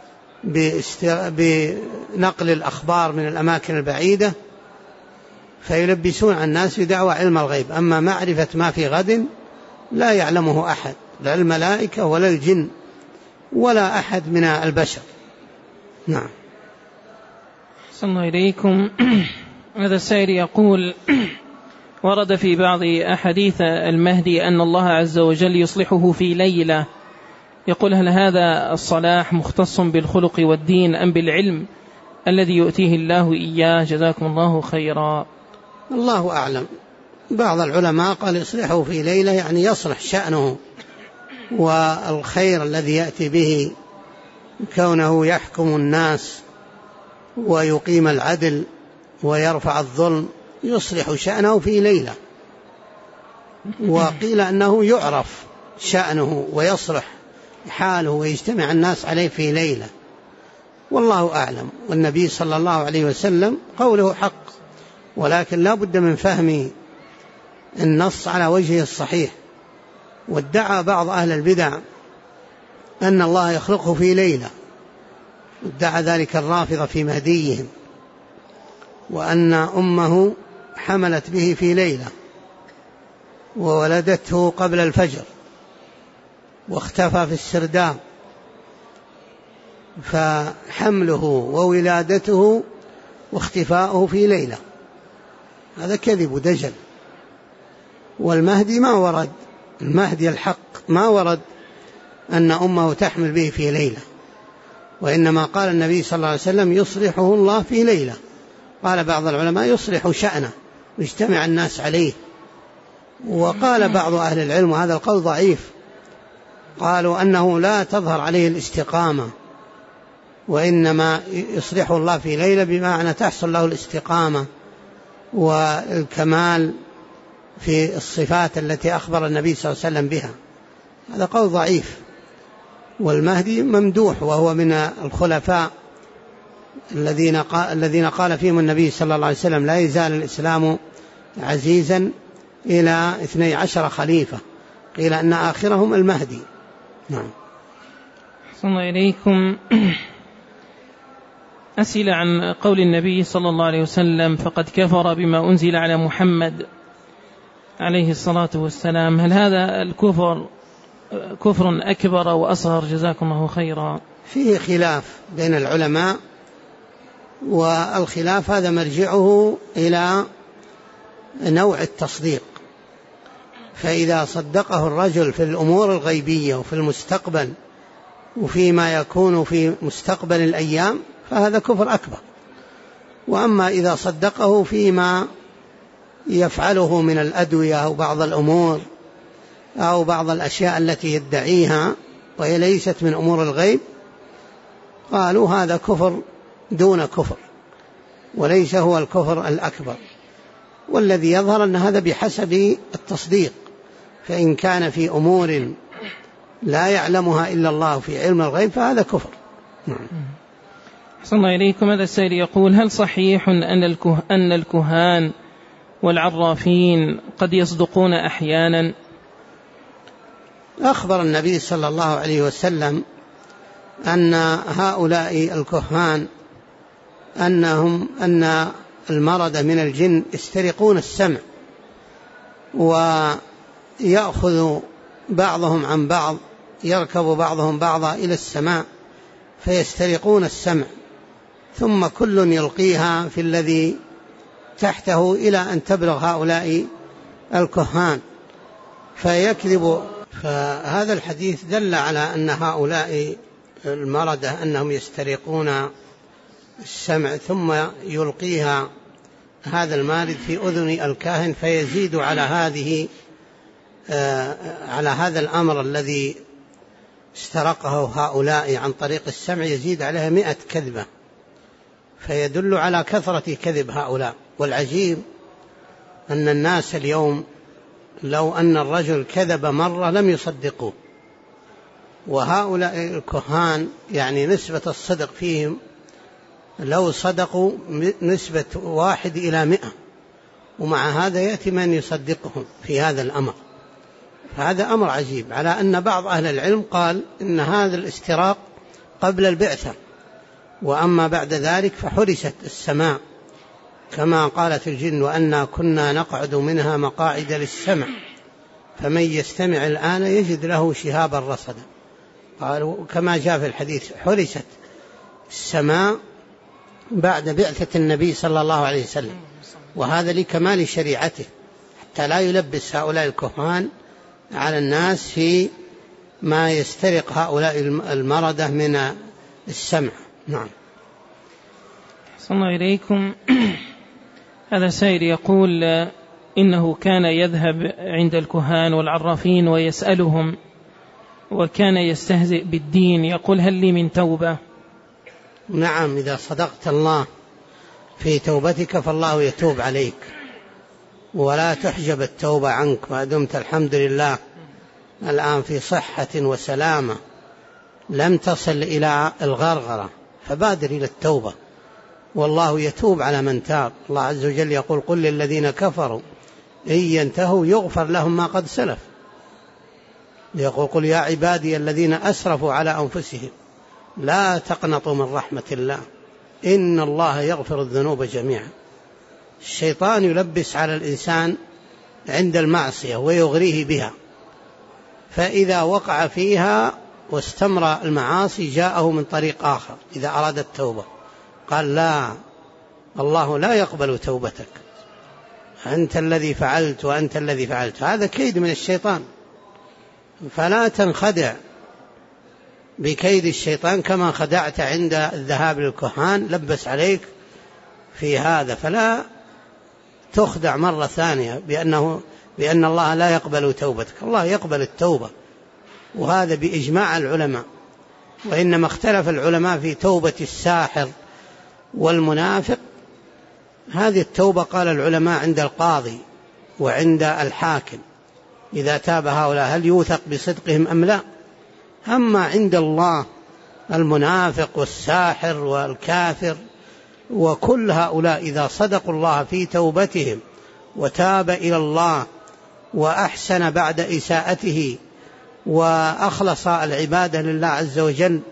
بنقل الأخبار من الأماكن البعيدة، فيلبسون على الناس بدعوى علم الغيب. أما معرفة ما في غد لا يعلمه أحد، لا الملائكة ولا الجن ولا أحد من البشر. نعم. صلى الله إليكم. هذا السائل يقول: ورد في بعض أحاديث المهدي أن الله عز وجل يصلحه في ليلة، يقول: هل هذا الصلاح مختص بالخلق والدين أم بالعلم الذي يؤتيه الله إياه؟ جزاكم الله خيرا. الله أعلم. بعض العلماء قال يصلحه في ليلة يعني يصلح شأنه والخير الذي يأتي به، كونه يحكم الناس ويقيم العدل ويرفع الظلم، يصلح شأنه في ليلة. وقيل أنه يعرف شأنه ويصلح حاله ويجتمع الناس عليه في ليلة، والله أعلم. والنبي صلى الله عليه وسلم قوله حق، ولكن لا بد من فهم النص على وجهه الصحيح. وادعى بعض أهل البدع أن الله يخلقه في ليلة، ادعى ذلك الرافضة في مهديهم، وأن أمه حملت به في ليلة وولدته قبل الفجر واختفى في السرداب، فحمله وولادته واختفاؤه في ليلة، هذا كذب ودجل. والمهدي ما ورد، المهدي الحق ما ورد أن أمه تحمل به في ليلة، وإنما قال النبي صلى الله عليه وسلم يصلحه الله في ليلة. قال بعض العلماء يصلح شأنه ويجتمع الناس عليه. وقال بعض أهل العلم، وهذا القول ضعيف، قالوا أنه لا تظهر عليه الاستقامة، وإنما يصلحه الله في ليلة بمعنى تحصل له الاستقامة والكمال في الصفات التي أخبر النبي صلى الله عليه وسلم بها. هذا قول ضعيف. والمهدي ممدوح، وهو من الخلفاء الذين قال فيهم النبي صلى الله عليه وسلم: لا يزال الإسلام عزيزا إلى 12 خليفة، قيل أن آخرهم المهدي. نعم. أحسن الله إليكم. أسئلة عن قول النبي صلى الله عليه وسلم فقد كفر بما أنزل على محمد عليه الصلاة والسلام، هل هذا الكفر كفر أكبر وأصغر؟ جزاكم الله خيرا. فيه خلاف بين العلماء، والخلاف هذا مرجعه إلى نوع التصديق. فإذا صدقه الرجل في الأمور الغيبية وفي المستقبل وفيما يكون في مستقبل الأيام فهذا كفر أكبر. وأما إذا صدقه فيما يفعله من الأدوية أو بعض الأمور أو بعض الأشياء التي يدعيها وهي ليست من أمور الغيب، قالوا هذا كفر دون كفر وليس هو الكفر الأكبر. والذي يظهر أن هذا بحسب التصديق، فإن كان في أمور لا يعلمها إلا الله في علم الغيب فهذا كفر. أحسن الله إليكم. هذا السائل يقول هل صحيح أن الكهان والعرافين قد يصدقون أحيانا؟ أخبر النبي صلى الله عليه وسلم أن هؤلاء الكهان أن المرض من الجن يسترقون السمع ويأخذ بعضهم عن بعض، يركب بعضهم بعضا إلى السماء فيسترقون السمع، ثم كل يلقيها في الذي تحته إلى أن تبلغ هؤلاء الكهان فيكذب. فهذا الحديث دل على أن هؤلاء المردة أنهم يسترقون السمع ثم يلقيها هذا المارد في أذن الكاهن فيزيد على هذا الأمر الذي استرقه هؤلاء عن طريق السمع، يزيد عليها 100 كذبة، فيدل على كثرة كذب هؤلاء. والعجيب أن الناس اليوم لو أن الرجل كذب مرة لم يصدقوه، وهؤلاء الكهان يعني نسبة الصدق فيهم لو صدقوا نسبة 1 إلى 100، ومع هذا يأتي من يصدقهم في هذا الأمر. فهذا أمر عجيب، على أن بعض أهل العلم قال إن هذا الاستراق قبل البعثة، وأما بعد ذلك فحرست السماء كما قالت الجن وأنا كنا نقعد منها مقاعد للسمع فمن يستمع الآن يجد له شهابا رصدا. قالوا كما جاء في الحديث حرست السماء بعد بعثة النبي صلى الله عليه وسلم، وهذا لكمال شريعته حتى لا يلبس هؤلاء الكهان على الناس في ما يسترق هؤلاء المردة من السمع. نعم. صلى الله إليكم. هذا سائل يقول إنه كان يذهب عند الكهان والعرافين ويسألهم وكان يستهزئ بالدين، يقول هل لي من توبة؟ نعم، إذا صدقت الله في توبتك فالله يتوب عليك، ولا تحجب التوبة عنك ما دمت الحمد لله الآن في صحة وسلامة لم تصل إلى الغرغرة، فبادر إلى التوبة والله يتوب على من تاب. الله عز وجل يقول قل للذين كفروا إن ينتهوا يغفر لهم ما قد سلف. يقول قل يا عبادي الذين أسرفوا على أنفسهم لا تقنطوا من رحمة الله إن الله يغفر الذنوب جميعا. الشيطان يلبس على الإنسان عند المعصية ويغريه بها، فإذا وقع فيها واستمر المعاصي جاءه من طريق آخر إذا أراد التوبة، قال لا، الله لا يقبل توبتك، أنت الذي فعلت وأنت الذي فعلت. هذا كيد من الشيطان، فلا تنخدع بكيد الشيطان كما خدعت عند الذهاب للكهان، لبس عليك في هذا، فلا تخدع مرة ثانية بأن الله لا يقبل توبتك. الله يقبل التوبة، وهذا بإجماع العلماء. وإنما اختلف العلماء في توبة الساحر والمنافق. هذه التوبة قال العلماء عند القاضي وعند الحاكم إذا تاب هؤلاء هل يوثق بصدقهم أم لا. أما عند الله المنافق والساحر والكافر وكل هؤلاء إذا صدقوا الله في توبتهم وتاب إلى الله وأحسن بعد إساءته وأخلص العبادة لله عز وجل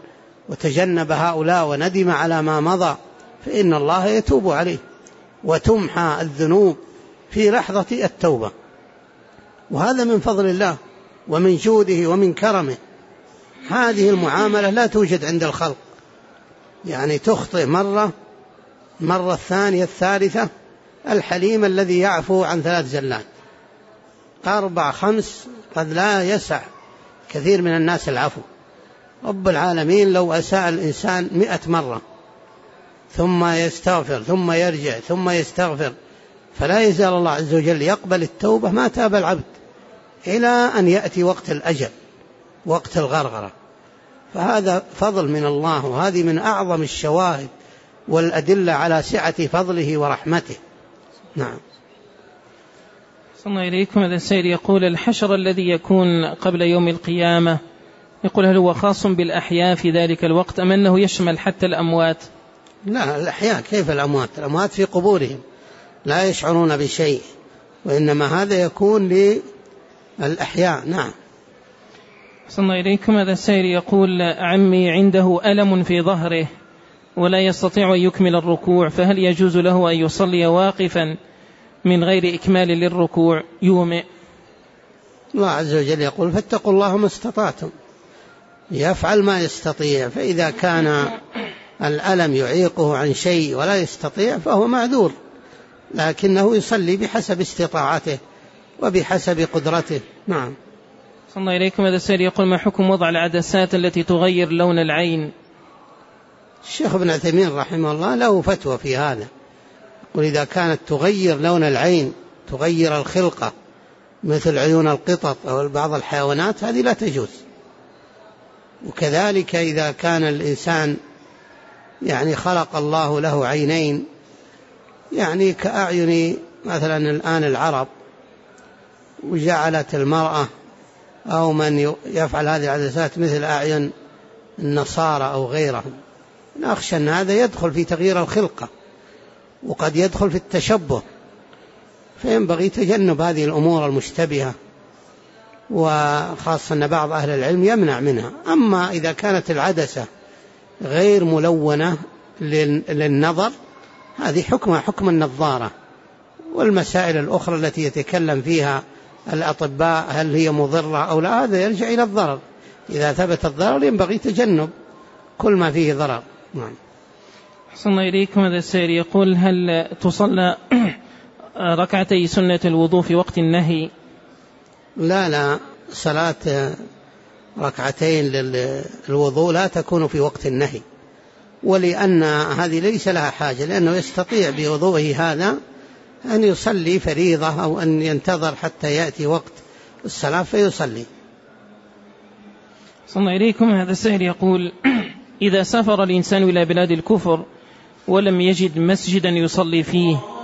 وتجنب هؤلاء وندم على ما مضى فإن الله يتوب عليه، وتمحى الذنوب في لحظة التوبة. وهذا من فضل الله ومن جوده ومن كرمه. هذه المعاملة لا توجد عند الخلق، يعني تخطئ مرة الثانية الثالثة، الحليم الذي يعفو عن 3 زلات 4 5 قد لا يسع كثير من الناس العفو. رب العالمين لو أساء الإنسان 100 مرة ثم يستغفر ثم يرجع ثم يستغفر، فلا يزال الله عز وجل يقبل التوبة ما تاب العبد إلى أن يأتي وقت الأجل، وقت الغرغرة. فهذا فضل من الله، وهذه من أعظم الشواهد والأدلة على سعة فضله ورحمته. نعم. صلى الله إليكم. هذا السائل يقول: الحشر الذي يكون قبل يوم القيامة، يقول هل هو خاص بالأحياء في ذلك الوقت أم أنه يشمل حتى الأموات؟ لا، الأحياء كيف الأموات؟ الأموات في قبورهم لا يشعرون بشيء، وإنما هذا يكون للأحياء. نعم. صلى الله إليكم. هذا السائل يقول: عمي عنده ألم في ظهره ولا يستطيع أن يكمل الركوع، فهل يجوز له أن يصلي واقفا من غير إكمال للركوع يومئ؟ الله عز وجل يقول: فاتقوا الله ما استطعتم، يفعل ما يستطيع. فإذا كان الألم يعيقه عن شيء ولا يستطيع فهو معذور، لكنه يصلي بحسب استطاعته وبحسب قدرته. نعم. صلى الله إليكم. هذا السائل يقول: ما حكم وضع العدسات التي تغير لون العين؟ الشيخ ابن عثيمين رحمه الله له فتوى في هذا، يقول: إذا كانت تغير لون العين، تغير الخلقة مثل عيون القطط أو بعض الحيوانات، هذه لا تجوز. وكذلك إذا كان الإنسان يعني خلق الله له عينين، يعني كأعين مثلا الآن العرب، وجعلت المرأة أو من يفعل هذه العدسات مثل أعين النصارى أو غيرهم، نخشى أن هذا يدخل في تغيير الخلقة وقد يدخل في التشبه، فينبغي تجنب هذه الأمور المشتبهة، وخاصة أن بعض أهل العلم يمنع منها. أما إذا كانت العدسة غير ملونة للنظر، هذه حكمها حكم النظارة. والمسائل الأخرى التي يتكلم فيها الأطباء هل هي مضرة أو لا، هذا يرجع إلى الضرر. إذا ثبت الضرر ينبغي تجنب كل ما فيه ضرر. نعم. أحسن الله إليكم. هذا السائل يقول: هل تصلى ركعتي سنة الوضوء في وقت النهي؟ لا، صلاة ركعتين للوضوء لا تكون في وقت النهي، ولأن هذه ليس لها حاجة، لأنه يستطيع بوضوءه هذا أن يصلي فريضة أو أن ينتظر حتى يأتي وقت الصلاة فيصلي. صلى الله إليكم. هذا السائل يقول: إذا سافر الإنسان إلى بلاد الكفر ولم يجد مسجدا يصلي فيه